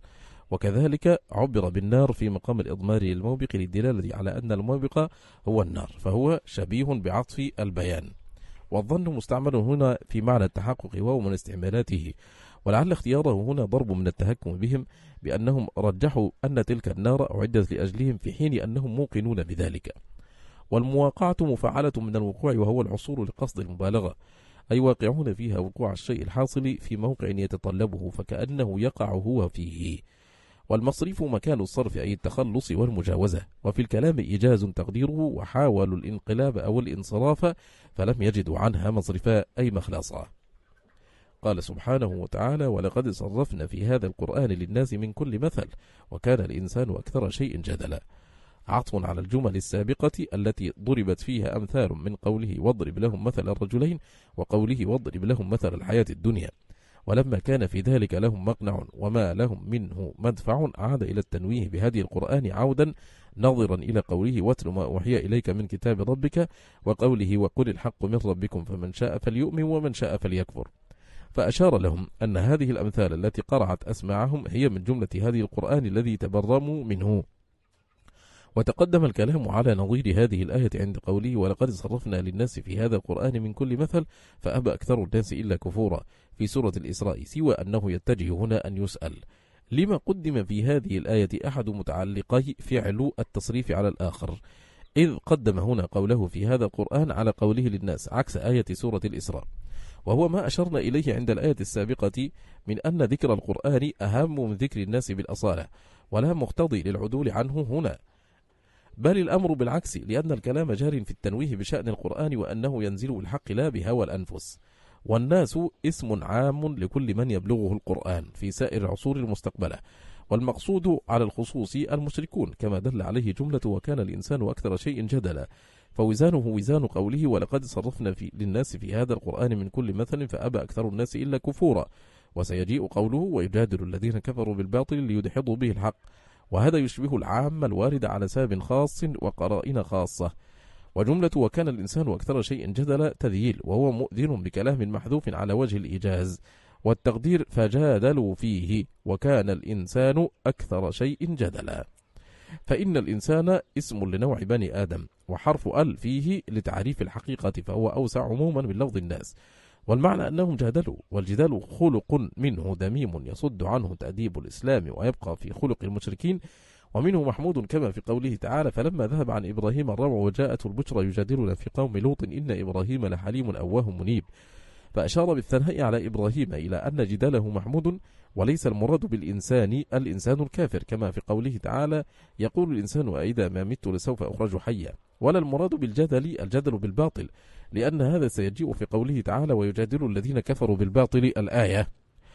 وكذلك عبر بالنار في مقام الإضمار للموبق للدلالة على أن الموبق هو النار، فهو شبيه بعطف البيان. والظن مستعمل هنا في معنى التحقق وهو من استعمالاته، ولعل اختياره هنا ضرب من التهكم بهم بأنهم رجحوا أن تلك النار أعدت لأجلهم في حين أنهم موقنون بذلك. والمواقعة مفعلة من الوقوع، وهو العصور لقصد المبالغة، أي واقعون فيها وقوع الشيء الحاصل في موقع يتطلبه فكأنه يقع هو فيه. والمصرف مكان الصرف أي التخلص والمجاوزة، وفي الكلام إيجاز تقديره وحاولوا الانقلاب أو الانصراف فلم يجدوا عنها مصرفا أي مخلصا. قال سبحانه وتعالى: ولقد صرفنا في هذا القرآن للناس من كل مثل وكان الإنسان أكثر شيء جدلا، عطف على الجمل السابقة التي ضربت فيها أمثال من قوله واضرب لهم مثل الرجلين وقوله واضرب لهم مثل الحياة الدنيا، ولما كان في ذلك لهم مقنع وما لهم منه مدفع عاد إلى التنويه بهدي القرآن عودا نظرا إلى قوله واتل ما أوحي إليك من كتاب ربك وقوله وقل الحق من ربكم فمن شاء فليؤمن ومن شاء فليكفر، فأشار لهم أن هذه الأمثال التي قرعت أسماعهم هي من جملة هذه القرآن الذي تبرموا منه. وتقدم الكلام على نظير هذه الآية عند قوله ولقد صرفنا للناس في هذا القرآن من كل مثل فأبى أكثر الناس إلا كفورا في سورة الإسراء، سوى أنه يتجه هنا أن يسأل لما قدم في هذه الآية أحد متعلقي فعل التصريف على الآخر، إذ قدم هنا قوله في هذا القرآن على قوله للناس عكس آية سورة الإسراء، وهو ما أشرنا إليه عند الآية السابقة من أن ذكر القرآن أهم من ذكر الناس بالأصالة، ولا مقتضي للعدول عنه هنا، بل الأمر بالعكس، لأن الكلام جار في التنويه بشأن القرآن وأنه ينزل بالحق لا بهوى الأنفس. والناس اسم عام لكل من يبلغه القرآن في سائر العصور المستقبلة، والمقصود على الخصوص المشركون كما دل عليه جملة وكان الإنسان أكثر شيء جدلا، فوزانه وزان قوله ولقد صرفنا للناس في هذا القرآن من كل مثل فأبى أكثر الناس إلا كفورا، وسيجيء قوله ويجادل الذين كفروا بالباطل ليدحضوا به الحق، وهذا يشبه العام الوارد على سبب خاص وقرائن خاصة. وجملة وكان الإنسان أكثر شيء جدلا تذييل، وهو مؤذن بكلام محذوف على وجه الإيجاز، والتقدير فجادلوا فيه وكان الإنسان أكثر شيء جدلا، فإن الإنسان اسم لنوع بني آدم، وحرف ال فيه لتعريف الحقيقة فهو أوسع عموما من لفظ الناس، والمعنى أنهم جادلوا، والجدال خلق منه ذميم يصد عنه تأديب الإسلام ويبقى في خلق المشركين، ومنه محمود كما في قوله تعالى فلما ذهب عن إبراهيم الروع وجاءته البشرى يجادلنا في قوم لوط إن إبراهيم لحليم أواه منيب، فأشار بالثناء على إبراهيم إلى أن جداله محمود، وليس المراد بالإنسان الإنسان الكافر كما في قوله تعالى يقول الإنسان أإذا ما مت لسوف أخرج حيا، ولا المراد بالجدل الجدل بالباطل، لأن هذا سيجيء في قوله تعالى ويجادل الذين كفروا بالباطل الآية.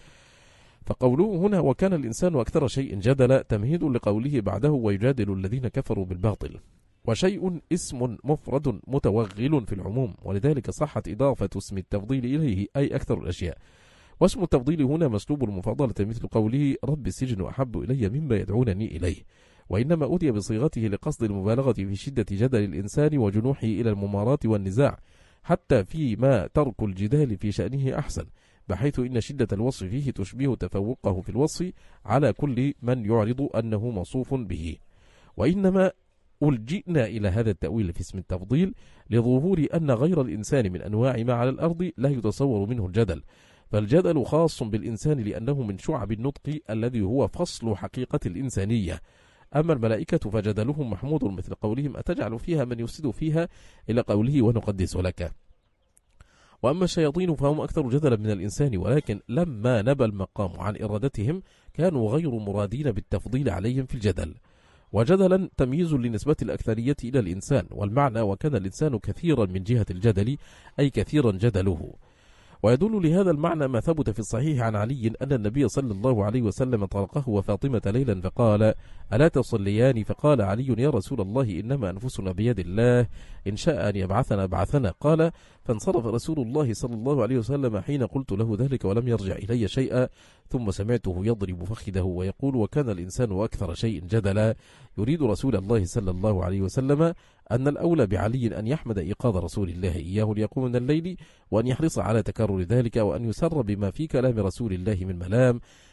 فقوله هنا وكان الإنسان أكثر شيء جدلا تمهيد لقوله بعده ويجادل الذين كفروا بالباطل، وشيء اسم مفرد متوغل في العموم، ولذلك صحت إضافة اسم التفضيل إليه أي أكثر الأشياء، واسم التفضيل هنا مسلوب المفاضلة مثل قوله رب السجن أحب إلي مما يدعونني إليه، وإنما أتي بصيغته لقصد المبالغة في شدة جدل الإنسان وجنوحه إلى المماراة والنزاع، حتى فيما ترك الجدال في شأنه أحسن، بحيث إن شدة الوصف فيه تشبه تفوقه في الوصف على كل من يعرض أنه موصوف به. وإنما ألجئنا إلى هذا التأويل في اسم التفضيل لظهور أن غير الإنسان من أنواع ما على الأرض لا يتصور منه الجدل، فالجدل خاص بالإنسان لأنه من شعب النطق الذي هو فصل حقيقة الإنسانية، أما الملائكة فجدلهم محمود مثل قولهم أتجعل فيها من يفسد فيها إلى قوله ونقدس لك. وأما الشياطين فهم أكثر جدلا من الإنسان، ولكن لما نبى المقام عن إرادتهم كانوا غير مرادين بالتفضيل عليهم في الجدل، وجدلا تمييز لنسبة الأكثرية إلى الإنسان، والمعنى وكان الإنسان كثيرا من جهة الجدل أي كثيرا جدله. ويدل لهذا المعنى ما ثبت في الصحيح عن علي أن النبي صلى الله عليه وسلم طلقه وفاطمة ليلا فقال ألا تصليان؟ فقال علي يا رسول الله إنما أنفسنا بيد الله إن شاء أن يبعثنا بعثنا. قال فانصرف رسول الله صلى الله عليه وسلم حين قلت له ذلك ولم يرجع إلي شيئا، ثم سمعته يضرب فخذه ويقول وكان الإنسان أكثر شيء جدلا، يريد رسول الله صلى الله عليه وسلم أن الأولى بعلي أن يحمد إيقاظ رسول الله إياه ليقوم من الليل، وأن يحرص على تكرر ذلك، وأن يسر بما في كلام رسول الله من ملام،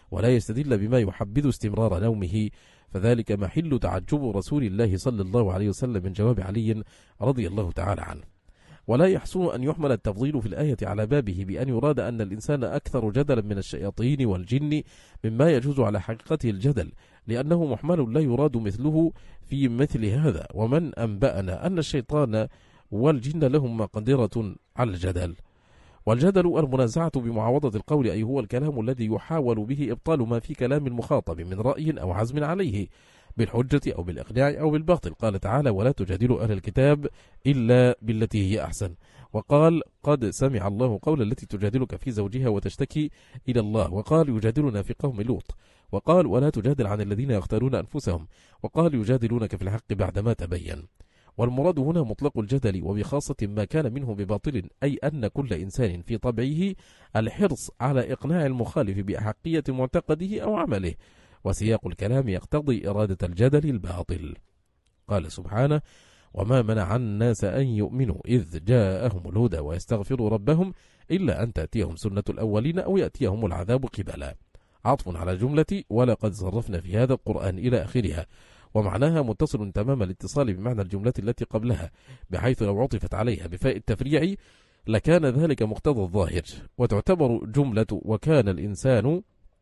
ولا يستدل بما يحبذ استمرار نومه، فذلك محل تعجب رسول الله صلى الله عليه وسلم من جواب علي رضي الله تعالى عنه. ولا يحسن أن يحمل التفضيل في الآية على بابه بأن يراد أن الإنسان أكثر جدلا من الشياطين والجن مما يجوز على حقيقته الجدل، لأنه محمل لا يراد مثله في مثل هذا. ومن أنبأنا أن الشيطان والجن لهم مقدرة على الجدل. والجدل المنازعة بمعاوضة القول، أي هو الكلام الذي يحاول به إبطال ما في كلام المخاطب من رأي أو عزم عليه بالحجة أو بالإقناع أو بالباطل. قال تعالى: ولا تجادلوا أهل الكتاب إلا بالتي هي أحسن. وقال: قد سمع الله قول التي تجادلك في زوجها وتشتكي إلى الله. وقال: يجادلنا في قوم لوط. وقال: ولا تجادل عن الذين يختارون أنفسهم. وقال: يجادلونك في الحق بعدما تبين. والمراد هنا مطلق الجدل، وبخاصة ما كان منه بباطل، أي أن كل إنسان في طبعه الحرص على إقناع المخالف بأحقية معتقده أو عمله، وسياق الكلام يقتضي إرادة الجدل الباطل. قال سبحانه: وما منع الناس أن يؤمنوا إذ جاءهم الهدى ويستغفروا ربهم إلا أن تأتيهم سنة الأولين أو يأتيهم العذاب قبلا. عطف على جملة ولقد صرفنا في هذا القرآن إلى آخرها، ومعناها متصل تمام الاتصال بمعنى الجملة التي قبلها، بحيث لو عطفت عليها بفاء التفريع لكان ذلك مقتضى الظاهر. وتعتبر جملة وكان الإنسان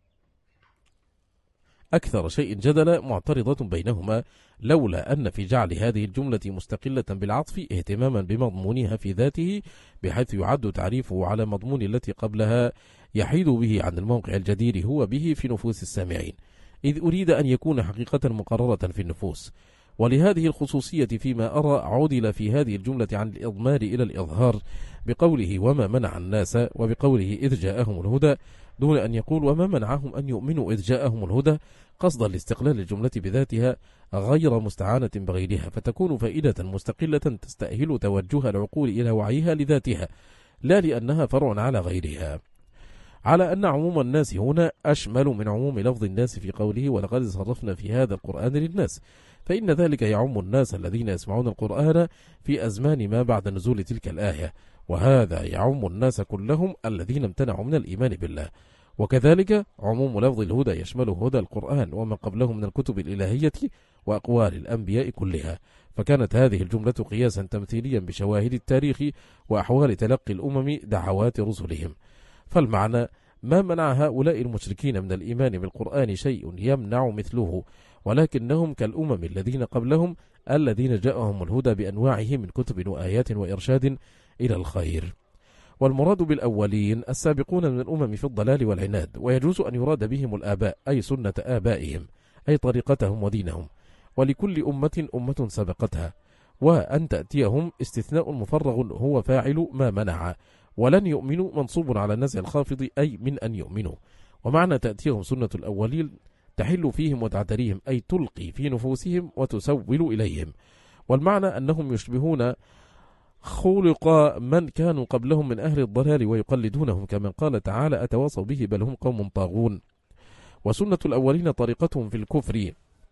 أكثر شيء جدل معترضة بينهما، لولا أن في جعل هذه الجملة مستقلة بالعطف اهتماما بمضمونها في ذاته، بحيث يعد تعريفه على مضمون التي قبلها يحيد به عن الموقع الجدير هو به في نفوس السامعين، إذ أريد أن يكون حقيقة مقررة في النفوس. ولهذه الخصوصية فيما أرى عدل في هذه الجملة عن الإضمار إلى الإظهار بقوله وما منع الناس، وبقوله إذ جاءهم الهدى، دون أن يقول وما منعهم أن يؤمنوا إذ جاءهم الهدى، قصدا لاستقلال الجملة بذاتها غير مستعانة بغيرها، فتكون فائدة مستقلة تستأهل توجه العقول إلى وعيها لذاتها، لا لأنها فرع على غيرها. على أن عموم الناس هنا أشمل من عموم لفظ الناس في قوله ولقد صرفنا في هذا القرآن للناس، فإن ذلك يعم الناس الذين يسمعون القرآن في أزمان ما بعد نزول تلك الآية، وهذا يعم الناس كلهم الذين امتنعوا من الإيمان بالله. وكذلك عموم لفظ الهدى يشمل هدى القرآن وما قبله من الكتب الإلهية وأقوال الأنبياء كلها، فكانت هذه الجملة قياسا تمثيليا بشواهد التاريخ وأحوال تلقي الأمم دعوات رسلهم. فالمعنى ما منع هؤلاء المشركين من الإيمان بالقرآن شيء يمنع مثله، ولكنهم كالأمم الذين قبلهم الذين جاءهم الهدى بأنواعه من كتب وآيات وإرشاد إلى الخير. والمراد بالأولين السابقون من الأمم في الضلال والعناد، ويجوز أن يراد بهم الآباء أي سنة آبائهم أي طريقتهم ودينهم، ولكل أمة سبقتها. وأن تأتيهم استثناء مفرغ هو فاعل ما منع، ولن يؤمنوا منصوب على النزع الخافض أي من أن يؤمنوا. ومعنى تأتيهم سنة الأولين تحل فيهم وتعتريهم أي تلقي في نفوسهم وتسول إليهم. والمعنى أنهم يشبهون خلق من كانوا قبلهم من أهل الضلال ويقلدونهم، كما قال تعالى أتواصوا به بل هم قوم طاغون. وسنة الأولين طريقتهم في الكفر،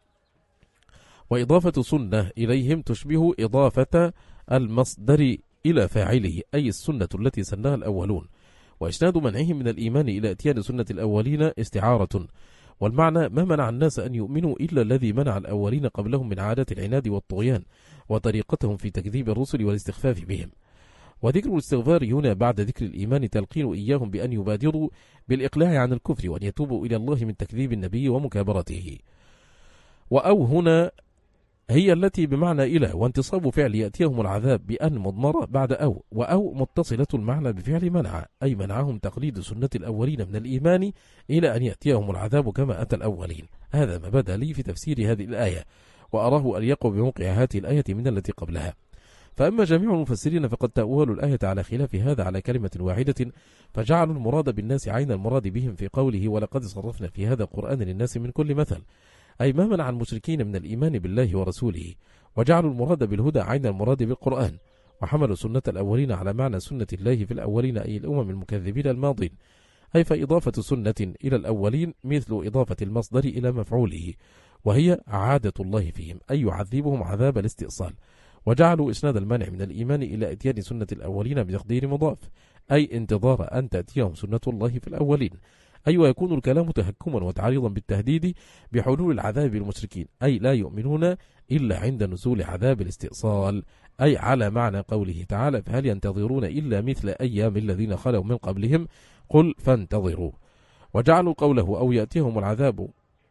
وإضافة سنة إليهم تشبه إضافة المصدر إلى فاعله أي السنة التي سنها الأولون، وإسناد منعهم من الإيمان إلى اتيان سنة الأولين استعارة. والمعنى ما منع الناس أن يؤمنوا إلا الذي منع الأولين قبلهم من عادة العناد والطغيان وطريقتهم في تكذيب الرسل والاستخفاف بهم. وذكر الاستغفار هنا بعد ذكر الإيمان تلقين إياهم بأن يبادروا بالإقلاع عن الكفر وأن يتوبوا إلى الله من تكذيب النبي ومكابرته. وأو هنا هي التي بمعنى إلى، وانتصاب فعل يأتيهم العذاب بأن مضمرة بعد أو، وأو متصلة المعنى بفعل منع أي منعهم تقليد سنة الأولين من الإيمان إلى أن يأتيهم العذاب كما أتى الأولين. هذا ما بدا لي في تفسير هذه الآية، وأراه أليق بموقع هذه الآية من التي قبلها. فأما جميع المفسرين فقد تأولوا الآية على خلاف هذا على كلمة واحدة، فجعلوا المراد بالناس عين المراد بهم في قوله ولقد صرفنا في هذا القرآن للناس من كل مثل، أي ما منع المشركين من الإيمان بالله ورسوله، وجعلوا المراد بالهدى عين المراد بالقرآن، وحملوا سنة الأولين على معنى سنة الله في الأولين أي الأمم المكذبين الماضين، أي فإضافة سنة إلى الأولين مثل إضافة المصدر إلى مفعوله، وهي عادة الله فيهم أي يعذبهم عذاب الاستئصال. وجعلوا إسناد المنع من الإيمان إلى إتيان سنة الأولين بتقدير مضاف، أي انتظار أن تأتيهم سنة الله في الأولين، أي ويكون الكلام تهكما وتعريضا بالتهديد بحلول العذاب بالمشركين، أي لا يؤمنون إلا عند نزول عذاب الاستئصال، أي على معنى قوله تعالى: فهل ينتظرون إلا مثل أيام الذين خلوا من قبلهم قل فانتظروا. وجعلوا قوله أو يأتيهم العذاب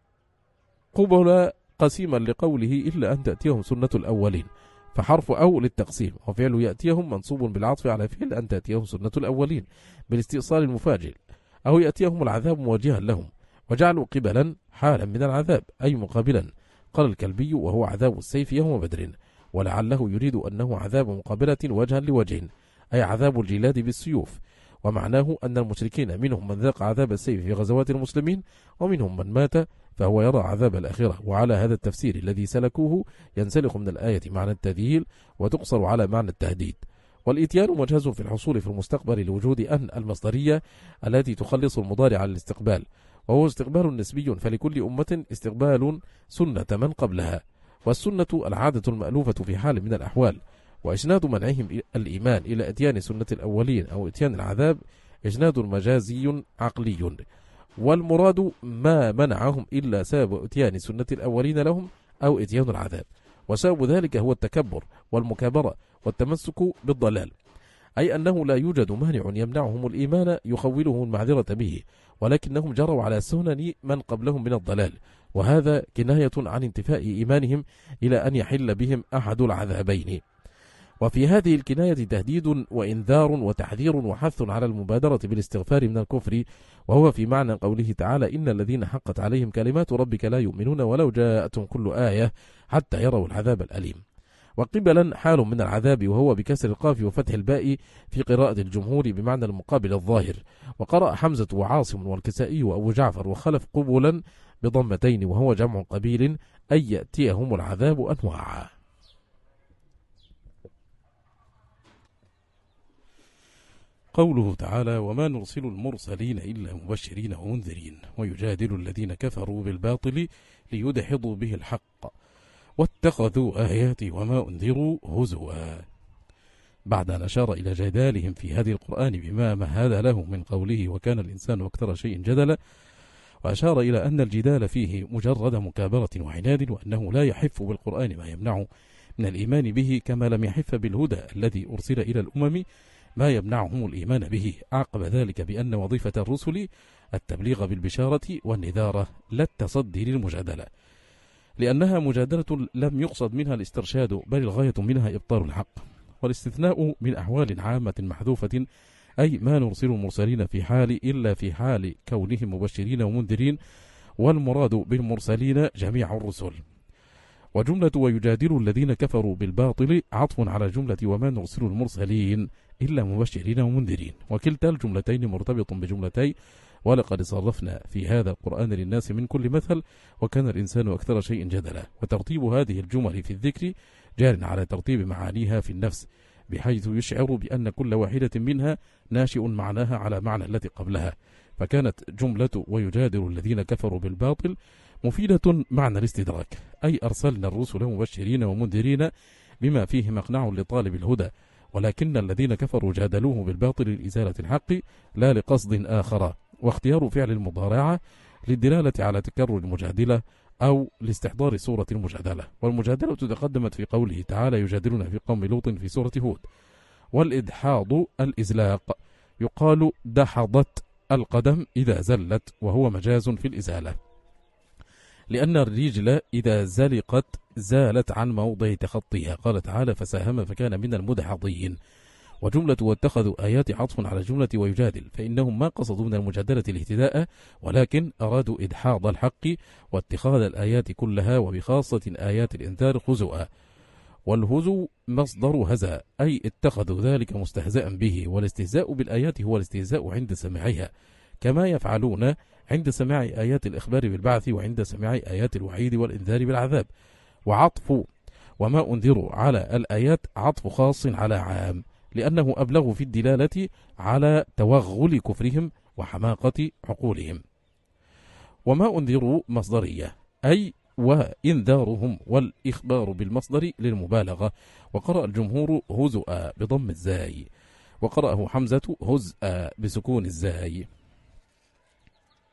قبل قسيما لقوله إلا أن تأتيهم سنة الأولين، فحرف أو للتقسيم، وفعل يأتيهم منصوب بالعطف على فعل أن تأتيهم سنة الأولين بالاستئصال المفاجئ، أو يأتيهم العذاب موجها لهم. وجعلوا قبلا حالا من العذاب أي مقابلا، قال الكلبي وهو عذاب السيف يوم بدر، ولعله يريد أنه عذاب مقابلة وجها لوجه، أي عذاب الجلاد بالسيوف. ومعناه أن المشركين منهم من ذاق عذاب السيف في غزوات المسلمين، ومنهم من مات فهو يرى عذاب الآخرة. وعلى هذا التفسير الذي سلكوه ينسلخ من الآية معنى التذييل وتقصر على معنى التهديد. والإتيان مجاز في الحصول في المستقبل لوجود أن المصدرية التي تخلص المضارع عن الاستقبال، وهو استقبال نسبي، فلكل أمة استقبال سنة من قبلها، والسنة العادة المألوفة في حال من الأحوال. وإسناد منعهم الإيمان إلى إتيان سنة الأولين أو إتيان العذاب إسناد مجازي عقلي، والمراد ما منعهم إلا سبب إتيان سنة الأولين لهم أو إتيان العذاب، وسبب ذلك هو التكبر والمكابرة والتمسك بالضلال، أي أنه لا يوجد مانع يمنعهم الإيمان يخولهم المعذرة به، ولكنهم جروا على سنن من قبلهم من الضلال، وهذا كناية عن انتفاء إيمانهم إلى أن يحل بهم أحد العذابين. وفي هذه الكناية تهديد وإنذار وتحذير وحث على المبادرة بالاستغفار من الكفر، وهو في معنى قوله تعالى: إن الذين حقت عليهم كلمات ربك لا يؤمنون ولو جاءتهم كل آية حتى يروا العذاب الأليم. وقبلا حال من العذاب، وهو بكسر القاف وفتح الباء في قراءة الجمهور بمعنى المقابل الظاهر، وقرأ حمزة وعاصم والكسائي وأبو جعفر وخلف قبلا بضمتين، وهو جمع قبيل أي يأتيهم العذاب أنواعا. قوله تعالى: وما نرسل المرسلين إلا مبشرين ومنذرين ويجادل الذين كفروا بالباطل ليدحضوا به الحق واتخذوا آياتي وما أنذروا هزوا. بعد أن أشار إلى جدالهم في هذه القرآن بما مهد له من قوله وكان الإنسان أكثر شيء جدلا، وأشار إلى أن الجدال فيه مجرد مكابرة وعناد، وأنه لا يحف بالقرآن ما يمنع من الإيمان به، كما لم يحف بالهدى الذي أرسل إلى الأمم ما يمنعهم الإيمان به. عقب ذلك بأن وظيفة الرسل التبليغ بالبشارة والنذارة لا التصدي للمجادلة، لأنها مجادلة لم يقصد منها الاسترشاد، بل الغاية منها إبطال الحق. والاستثناء من أحوال عامة محذوفة، أي ما نرسل المرسلين في حال إلا في حال كونهم مبشرين ومنذرين، والمراد بالمرسلين جميع الرسل. وجملة ويجادل الذين كفروا بالباطل عطف على جملة وما نرسل المرسلين إلا مبشرين ومنذرين، وكلتا الجملتين مرتبط بجملتين ولقد صرفنا في هذا القرآن للناس من كل مثل وكان الإنسان أكثر شيء جدلا. وترتيب هذه الجمل في الذكر جار على ترتيب معانيها في النفس، بحيث يشعر بأن كل واحدة منها ناشئ معناها على معنى التي قبلها، فكانت جملة ويجادل الذين كفروا بالباطل مفيدة معنى الاستدراك، أي أرسلنا الرسل مبشرين ومنذرين بما فيه مقنع لطالب الهدى، ولكن الذين كفروا جادلوه بالباطل لإزالة الحق لا لقصد آخر. واختيار فعل المضارعة للدلالة على تكرر المجادلة أو لاستحضار صورة المجادلة. والمجادلة تقدمت في قوله تعالى يجادلون في قوم لوط في سورة هود. والإدحاض الإزلاق، يقال دحضت القدم إذا زلت، وهو مجاز في الإزالة، لأن الرجل إذا زلقت زالت عن موضع تخطيها. قال تعالى فساهم فكان من المدحضين. وجملة واتخذوا آيات عطف على جملة ويجادل، فإنهم ما قصدوا من المجادلة الاهتداء، ولكن أرادوا إدحاض الحق واتخاذ الآيات كلها وبخاصة آيات الإنذار خزؤا. والهزو مصدر هزا، أي اتخذوا ذلك مستهزئا به، والاستهزاء بالآيات هو الاستهزاء عند سماعها، كما يفعلون عند سماع آيات الإخبار بالبعث وعند سماع آيات الوعيد والإنذار بالعذاب. وعطف وما أنذروا على الآيات عطف خاص على عام، لأنه أبلغ في الدلالة على توغل كفرهم وحماقة عقولهم. وما أنذروا مصدرية، أي وإنذارهم، والإخبار بالمصدر للمبالغة. وقرأ الجمهور هزؤا بضم الزاي، وقرأه حمزة هزءا بسكون الزاي.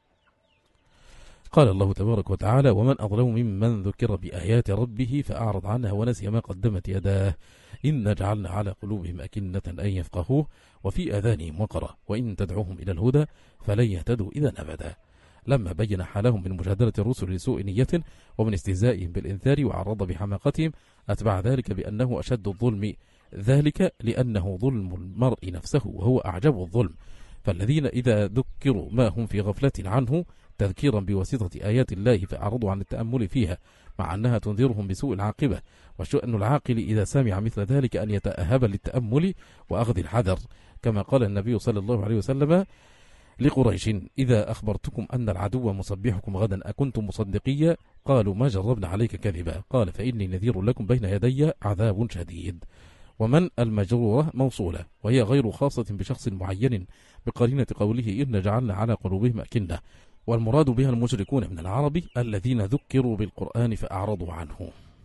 قال الله تبارك وتعالى: ومن أظلم ممن ذكر بآيات ربه فأعرض عنها ونسي ما قدمت يداه إنا جعلنا على قلوبهم أكنة أن يفقهوه وفي آذانهم وقرا وإن تدعوهم إلى الهدى فلن يهتدوا إذا أبدا. لما بين حالهم من مجادلة الرسل لسوء نية ومن استهزائهم بالإنذار وعرض بحماقتهم، أتبع ذلك بأنه أشد الظلم، ذلك لأنه ظلم المرء نفسه وهو أعجب الظلم. فالذين إذا ذكروا ما هم في غفلة عنه تذكيرا بواسطة آيات الله فأعرضوا عن التأمل فيها مع أنها تنذرهم بسوء العاقبة. وشأن العاقل إذا سمع مثل ذلك أن يتأهب للتأمل وأخذ الحذر، كما قال النبي صلى الله عليه وسلم لقريش: إذا أخبرتكم أن العدو مصبحكم غدا أكنتم مصدقية؟ قالوا: ما جربنا عليك كذبا. قال: فإني نذير لكم بين يدي عذاب شديد. ومن المجرورة موصولة، وهي غير خاصة بشخص معين بقرينة قوله: إن جعلنا على قلوبهم أكنة، والمراد بها المشركون من العرب الذين ذكروا بالقرآن فأعرضوا عنه.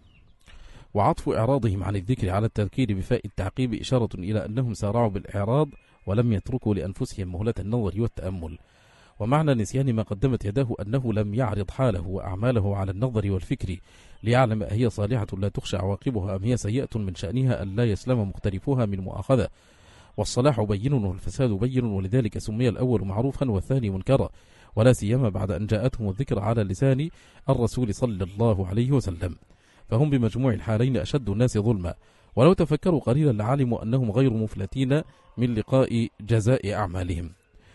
وعطف إعراضهم عن الذكر على التذكير بفاء التعقيب إشارة إلى أنهم سارعوا بالإعراض ولم يتركوا لأنفسهم مهلة النظر والتأمل. ومعنى نسيان ما قدمت يداه أنه لم يعرض حاله وأعماله على النظر والفكر ليعلم أهي صالحة لا تخشى عواقبها أم هي سيئة من شأنها أن لا يسلم مختلفوها من مؤاخذة. والصلاح بين والفساد بين، ولذلك سمي الأول معروفا والثاني منكرا، ولا سيما بعد أن جاءتهم الذكر على لسان الرسول صلى الله عليه وسلم. فهم بمجموع الحالين أشد الناس ظلما، ولو تفكروا قليلا لعلموا أنهم غير مفلتين من لقاء جزاء أعمالهم.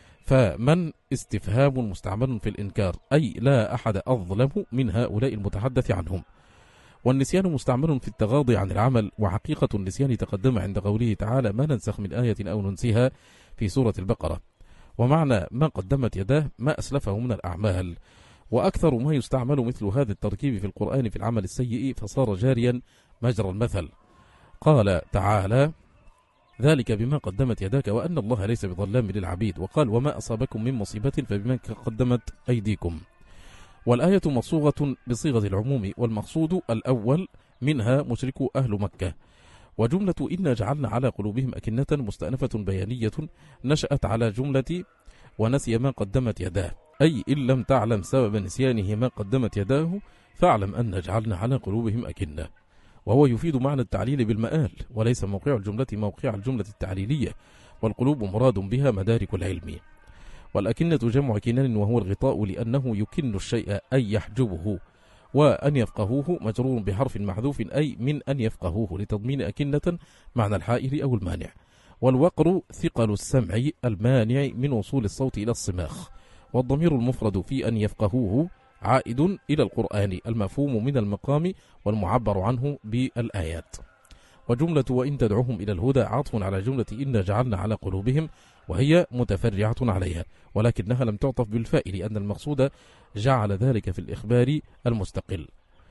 فمن استفهام مستعمل في الإنكار، أي لا أحد أظلم من هؤلاء المتحدث عنهم. والنسيان مستعمل في التغاضي عن العمل، وحقيقة النسيان تقدم عند قوله تعالى: ما ننسخ من آية أو ننسها في سورة البقرة. ومعنى ما قدمت يداه ما أسلفه من الأعمال. وأكثر ما يستعمل مثل هذا التركيب في القرآن في العمل السيء، فصار جاريا مجرى المثل. قال تعالى: ذلك بما قدمت يداك وأن الله ليس بظلام للعبيد. وقال: وما أصابكم من مصيبة فبما قدمت أيديكم. والآية مصوغة بصيغة العموم، والمقصود الأول منها مشركو أهل مكة. وجملة إنا جعلنا على قلوبهم أكنة مستأنفة بيانية نشأت على جملة ونسي ما قدمت يداه، أي إن لم تعلم سبب نسيانه ما قدمت يداه فاعلم أن جعلنا على قلوبهم أكنة. وهو يفيد معنى التعليل بالمآل، وليس موقع الجملة موقع الجملة التعليلية، والقلوب مراد بها مدارك العلم. والأكنة جمع كنان وهو الغطاء، لأنه يكن الشيء أي يحجبه. وأن يفقهوه مجرور بحرف محذوف، أي من أن يفقهوه، لتضمين أكنة معنى الحائل أو المانع. والوقر ثقل السمع المانع من وصول الصوت إلى الصماخ. والضمير المفرد في أن يفقهوه عائد إلى القرآن المفهوم من المقام والمعبر عنه بالآيات. وجملة وإن تدعوهم إلى الهدى عطف على جملة إن جعلنا على قلوبهم، وهي متفرعة عليها، ولكنها لم تعطف بالفاء لأن المقصود جعل ذلك في الإخبار المستقل.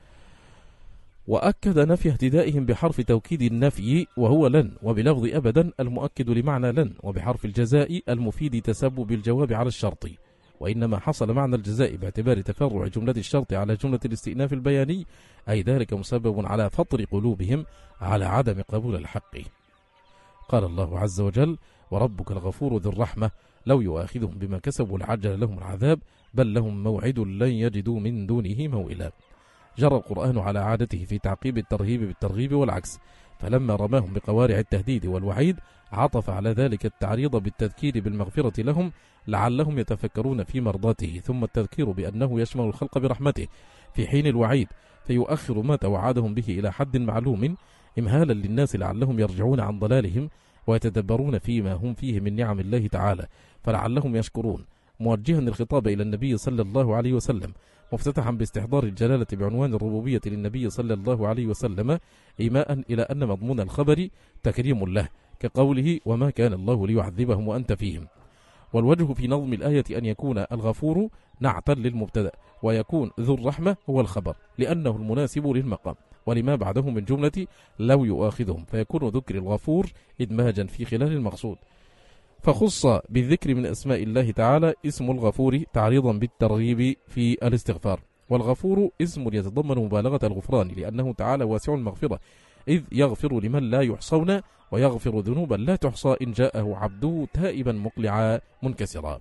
وأكد نفي اهتدائهم بحرف توكيد النفي وهو لن، وبلفظ أبدا المؤكد لمعنى لن، وبحرف الجزاء المفيد تسبب الجواب على الشرط. وإنما حصل معنى الجزاء باعتبار تفرع جملة الشرط على جملة الاستئناف البياني، أي ذلك مسبب على فطر قلوبهم على عدم قبول الحق. قال الله عز وجل: وربك الغفور ذو الرحمة لو يؤاخذهم بما كسبوا لعجل لهم العذاب بل لهم موعد لن يجدوا من دونه موئلا. جرى القرآن على عادته في تعقيب الترهيب بالترغيب والعكس، فلما رماهم بقوارع التهديد والوعيد عطف على ذلك التعريض بالتذكير بالمغفرة لهم لعلهم يتفكرون في مرضاته، ثم التذكير بأنه يشمل الخلق برحمته في حين الوعيد، فيؤخر ما توعدهم به إلى حد معلوم إمهالا للناس لعلهم يرجعون عن ضلالهم ويتدبرون فيما هم فيه من نعم الله تعالى فلعلهم يشكرون، موجها الخطاب إلى النبي صلى الله عليه وسلم، مفتتحا باستحضار الجلالة بعنوان الربوبية للنبي صلى الله عليه وسلم، إيماء إلى أن مضمون الخبر تكريم له، كقوله: وما كان الله ليعذبهم وأنت فيهم. والوجه في نظم الآية أن يكون الغفور نعتا للمبتدأ، ويكون ذو الرحمة هو الخبر لأنه المناسب للمقام ولما بعده من جملة لو يؤاخذهم، فيكون ذكر الغفور إدماجا في خلال المقصود. فخص بالذكر من أسماء الله تعالى اسم الغفور تعريضا بالترغيب في الاستغفار. والغفور اسم يتضمن مبالغة الغفران لأنه تعالى واسع المغفرة، إذ يغفر لمن لا يحصون ويغفر ذنوبا لا تحصى إن جاءه عبده تائبا مقلعا منكسرا.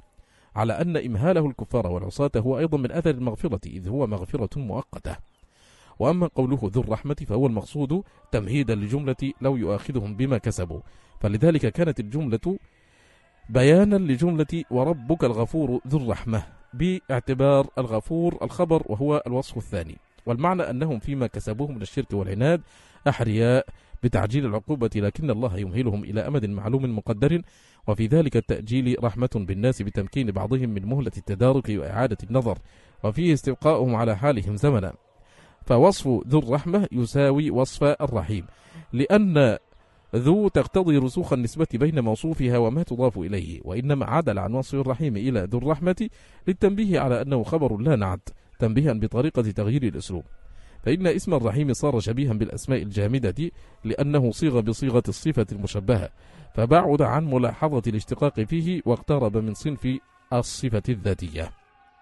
على أن إمهاله الكفار والعصاة هو أيضا من أثر المغفرة، إذ هو مغفرة مؤقتة. وأما قوله ذو الرحمة فهو المقصود تمهيدا لجملة لو يؤاخذهم بما كسبوا، فلذلك كانت الجملة بيانا لجملة وربك الغفور ذو الرحمة، باعتبار الغفور الخبر وهو الوصف الثاني، والمعنى أنهم فيما كسبوه من الشرك والعناد أحرياء بتعجيل العقوبة، لكن الله يمهلهم إلى أمد معلوم مقدر، وفي ذلك التأجيل رحمة بالناس بتمكين بعضهم من مهلة التدارك وإعادة النظر، وفيه استبقاؤهم على حالهم زمنا. فوصف ذو الرحمة يساوي وصف الرحيم، لأن ذو تقتضي رسوخ النسبة بين موصوفها وما تضاف إليه، وإنما عدل عن وصف الرحيم إلى ذو الرحمة للتنبيه على أنه خبر لا نعت، تنبيها بطريقة تغيير الأسلوب. فإن اسم الرحيم صار شبيها بالأسماء الجامدة لأنه صيغ بصيغة الصفة المشبهة، فبعد عن ملاحظة الاشتقاق فيه واقترب من صنف الصفة الذاتية.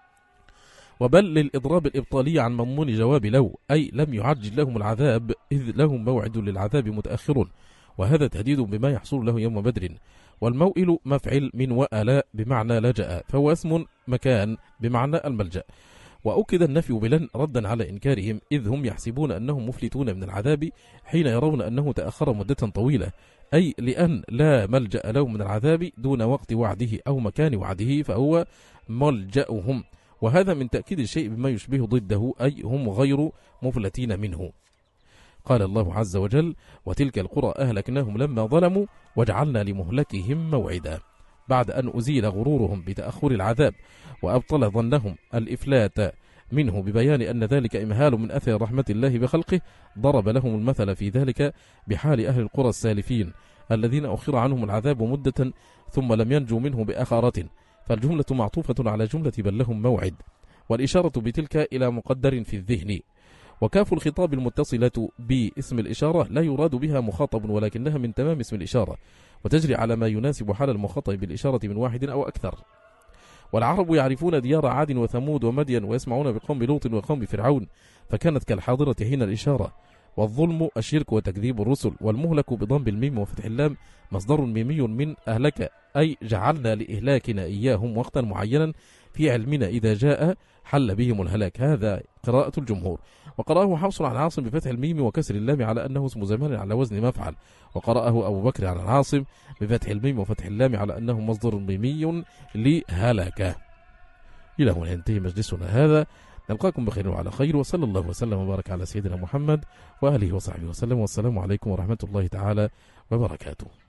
وبل للإضراب الإبطالي عن مضمون جواب لو، أي لم يعجل لهم العذاب إذ لهم موعد للعذاب متأخر، وهذا تهديد بما يحصل له يوم بدر. والموئل مفعل من وألا بمعنى لجأ، فهو اسم مكان بمعنى الملجأ. وأكد النفي بلن ردا على إنكارهم، إذ هم يحسبون أنهم مفلتون من العذاب حين يرون أنه تأخر مدة طويلة، أي لأن لا ملجأ لهم من العذاب دون وقت وعده أو مكان وعده فهو ملجأهم، وهذا من تأكيد الشيء بما يشبه ضده، أي هم غير مفلتين منه. قال الله عز وجل: وتلك القرى أهلكناهم لما ظلموا وجعلنا لمهلكهم موعدا، بعد أن أزيل غرورهم بتأخر العذاب وأبطل ظنهم الإفلات منه ببيان أن ذلك إمهال من أثر رحمة الله بخلقه، ضرب لهم المثل في ذلك بحال أهل القرى السالفين الذين أخر عنهم العذاب مدة ثم لم ينجوا منه بآخرة، فالجملة معطوفة على جملة بل لهم موعد، والإشارة بتلك إلى مقدر في الذهن. وكاف الخطاب المتصلة باسم الإشارة لا يراد بها مخاطب، ولكنها من تمام اسم الإشارة، وتجري على ما يناسب حال المخاطب بالإشارة من واحد أو أكثر. والعرب يعرفون ديار عاد وثمود ومدين، ويسمعون بقوم لوط وقوم فرعون، فكانت كالحاضرة حين الإشارة. والظلم الشرك وتكذيب الرسل، والمهلك بضم الميم وفتح اللام مصدر ميمي من أهلك، أي جعلنا لإهلاكنا إياهم وقتا معينا في علمنا إذا جاء حل بهم الهلاك. هذا قراءة الجمهور، وقرأه حفص عن عاصم بفتح الميم وكسر اللام على أنه اسم زمان على وزن مفعل، وقرأه أبو بكر عن عاصم بفتح الميم وفتح اللام على أنه مصدر ميمي لهلاك. إلى هنا ينتهي مجلسنا هذا، نلقاكم بخير وعلى خير، وصلى الله وسلم وبارك على سيدنا محمد وآله وصحبه وسلم، والسلام عليكم ورحمة الله تعالى وبركاته.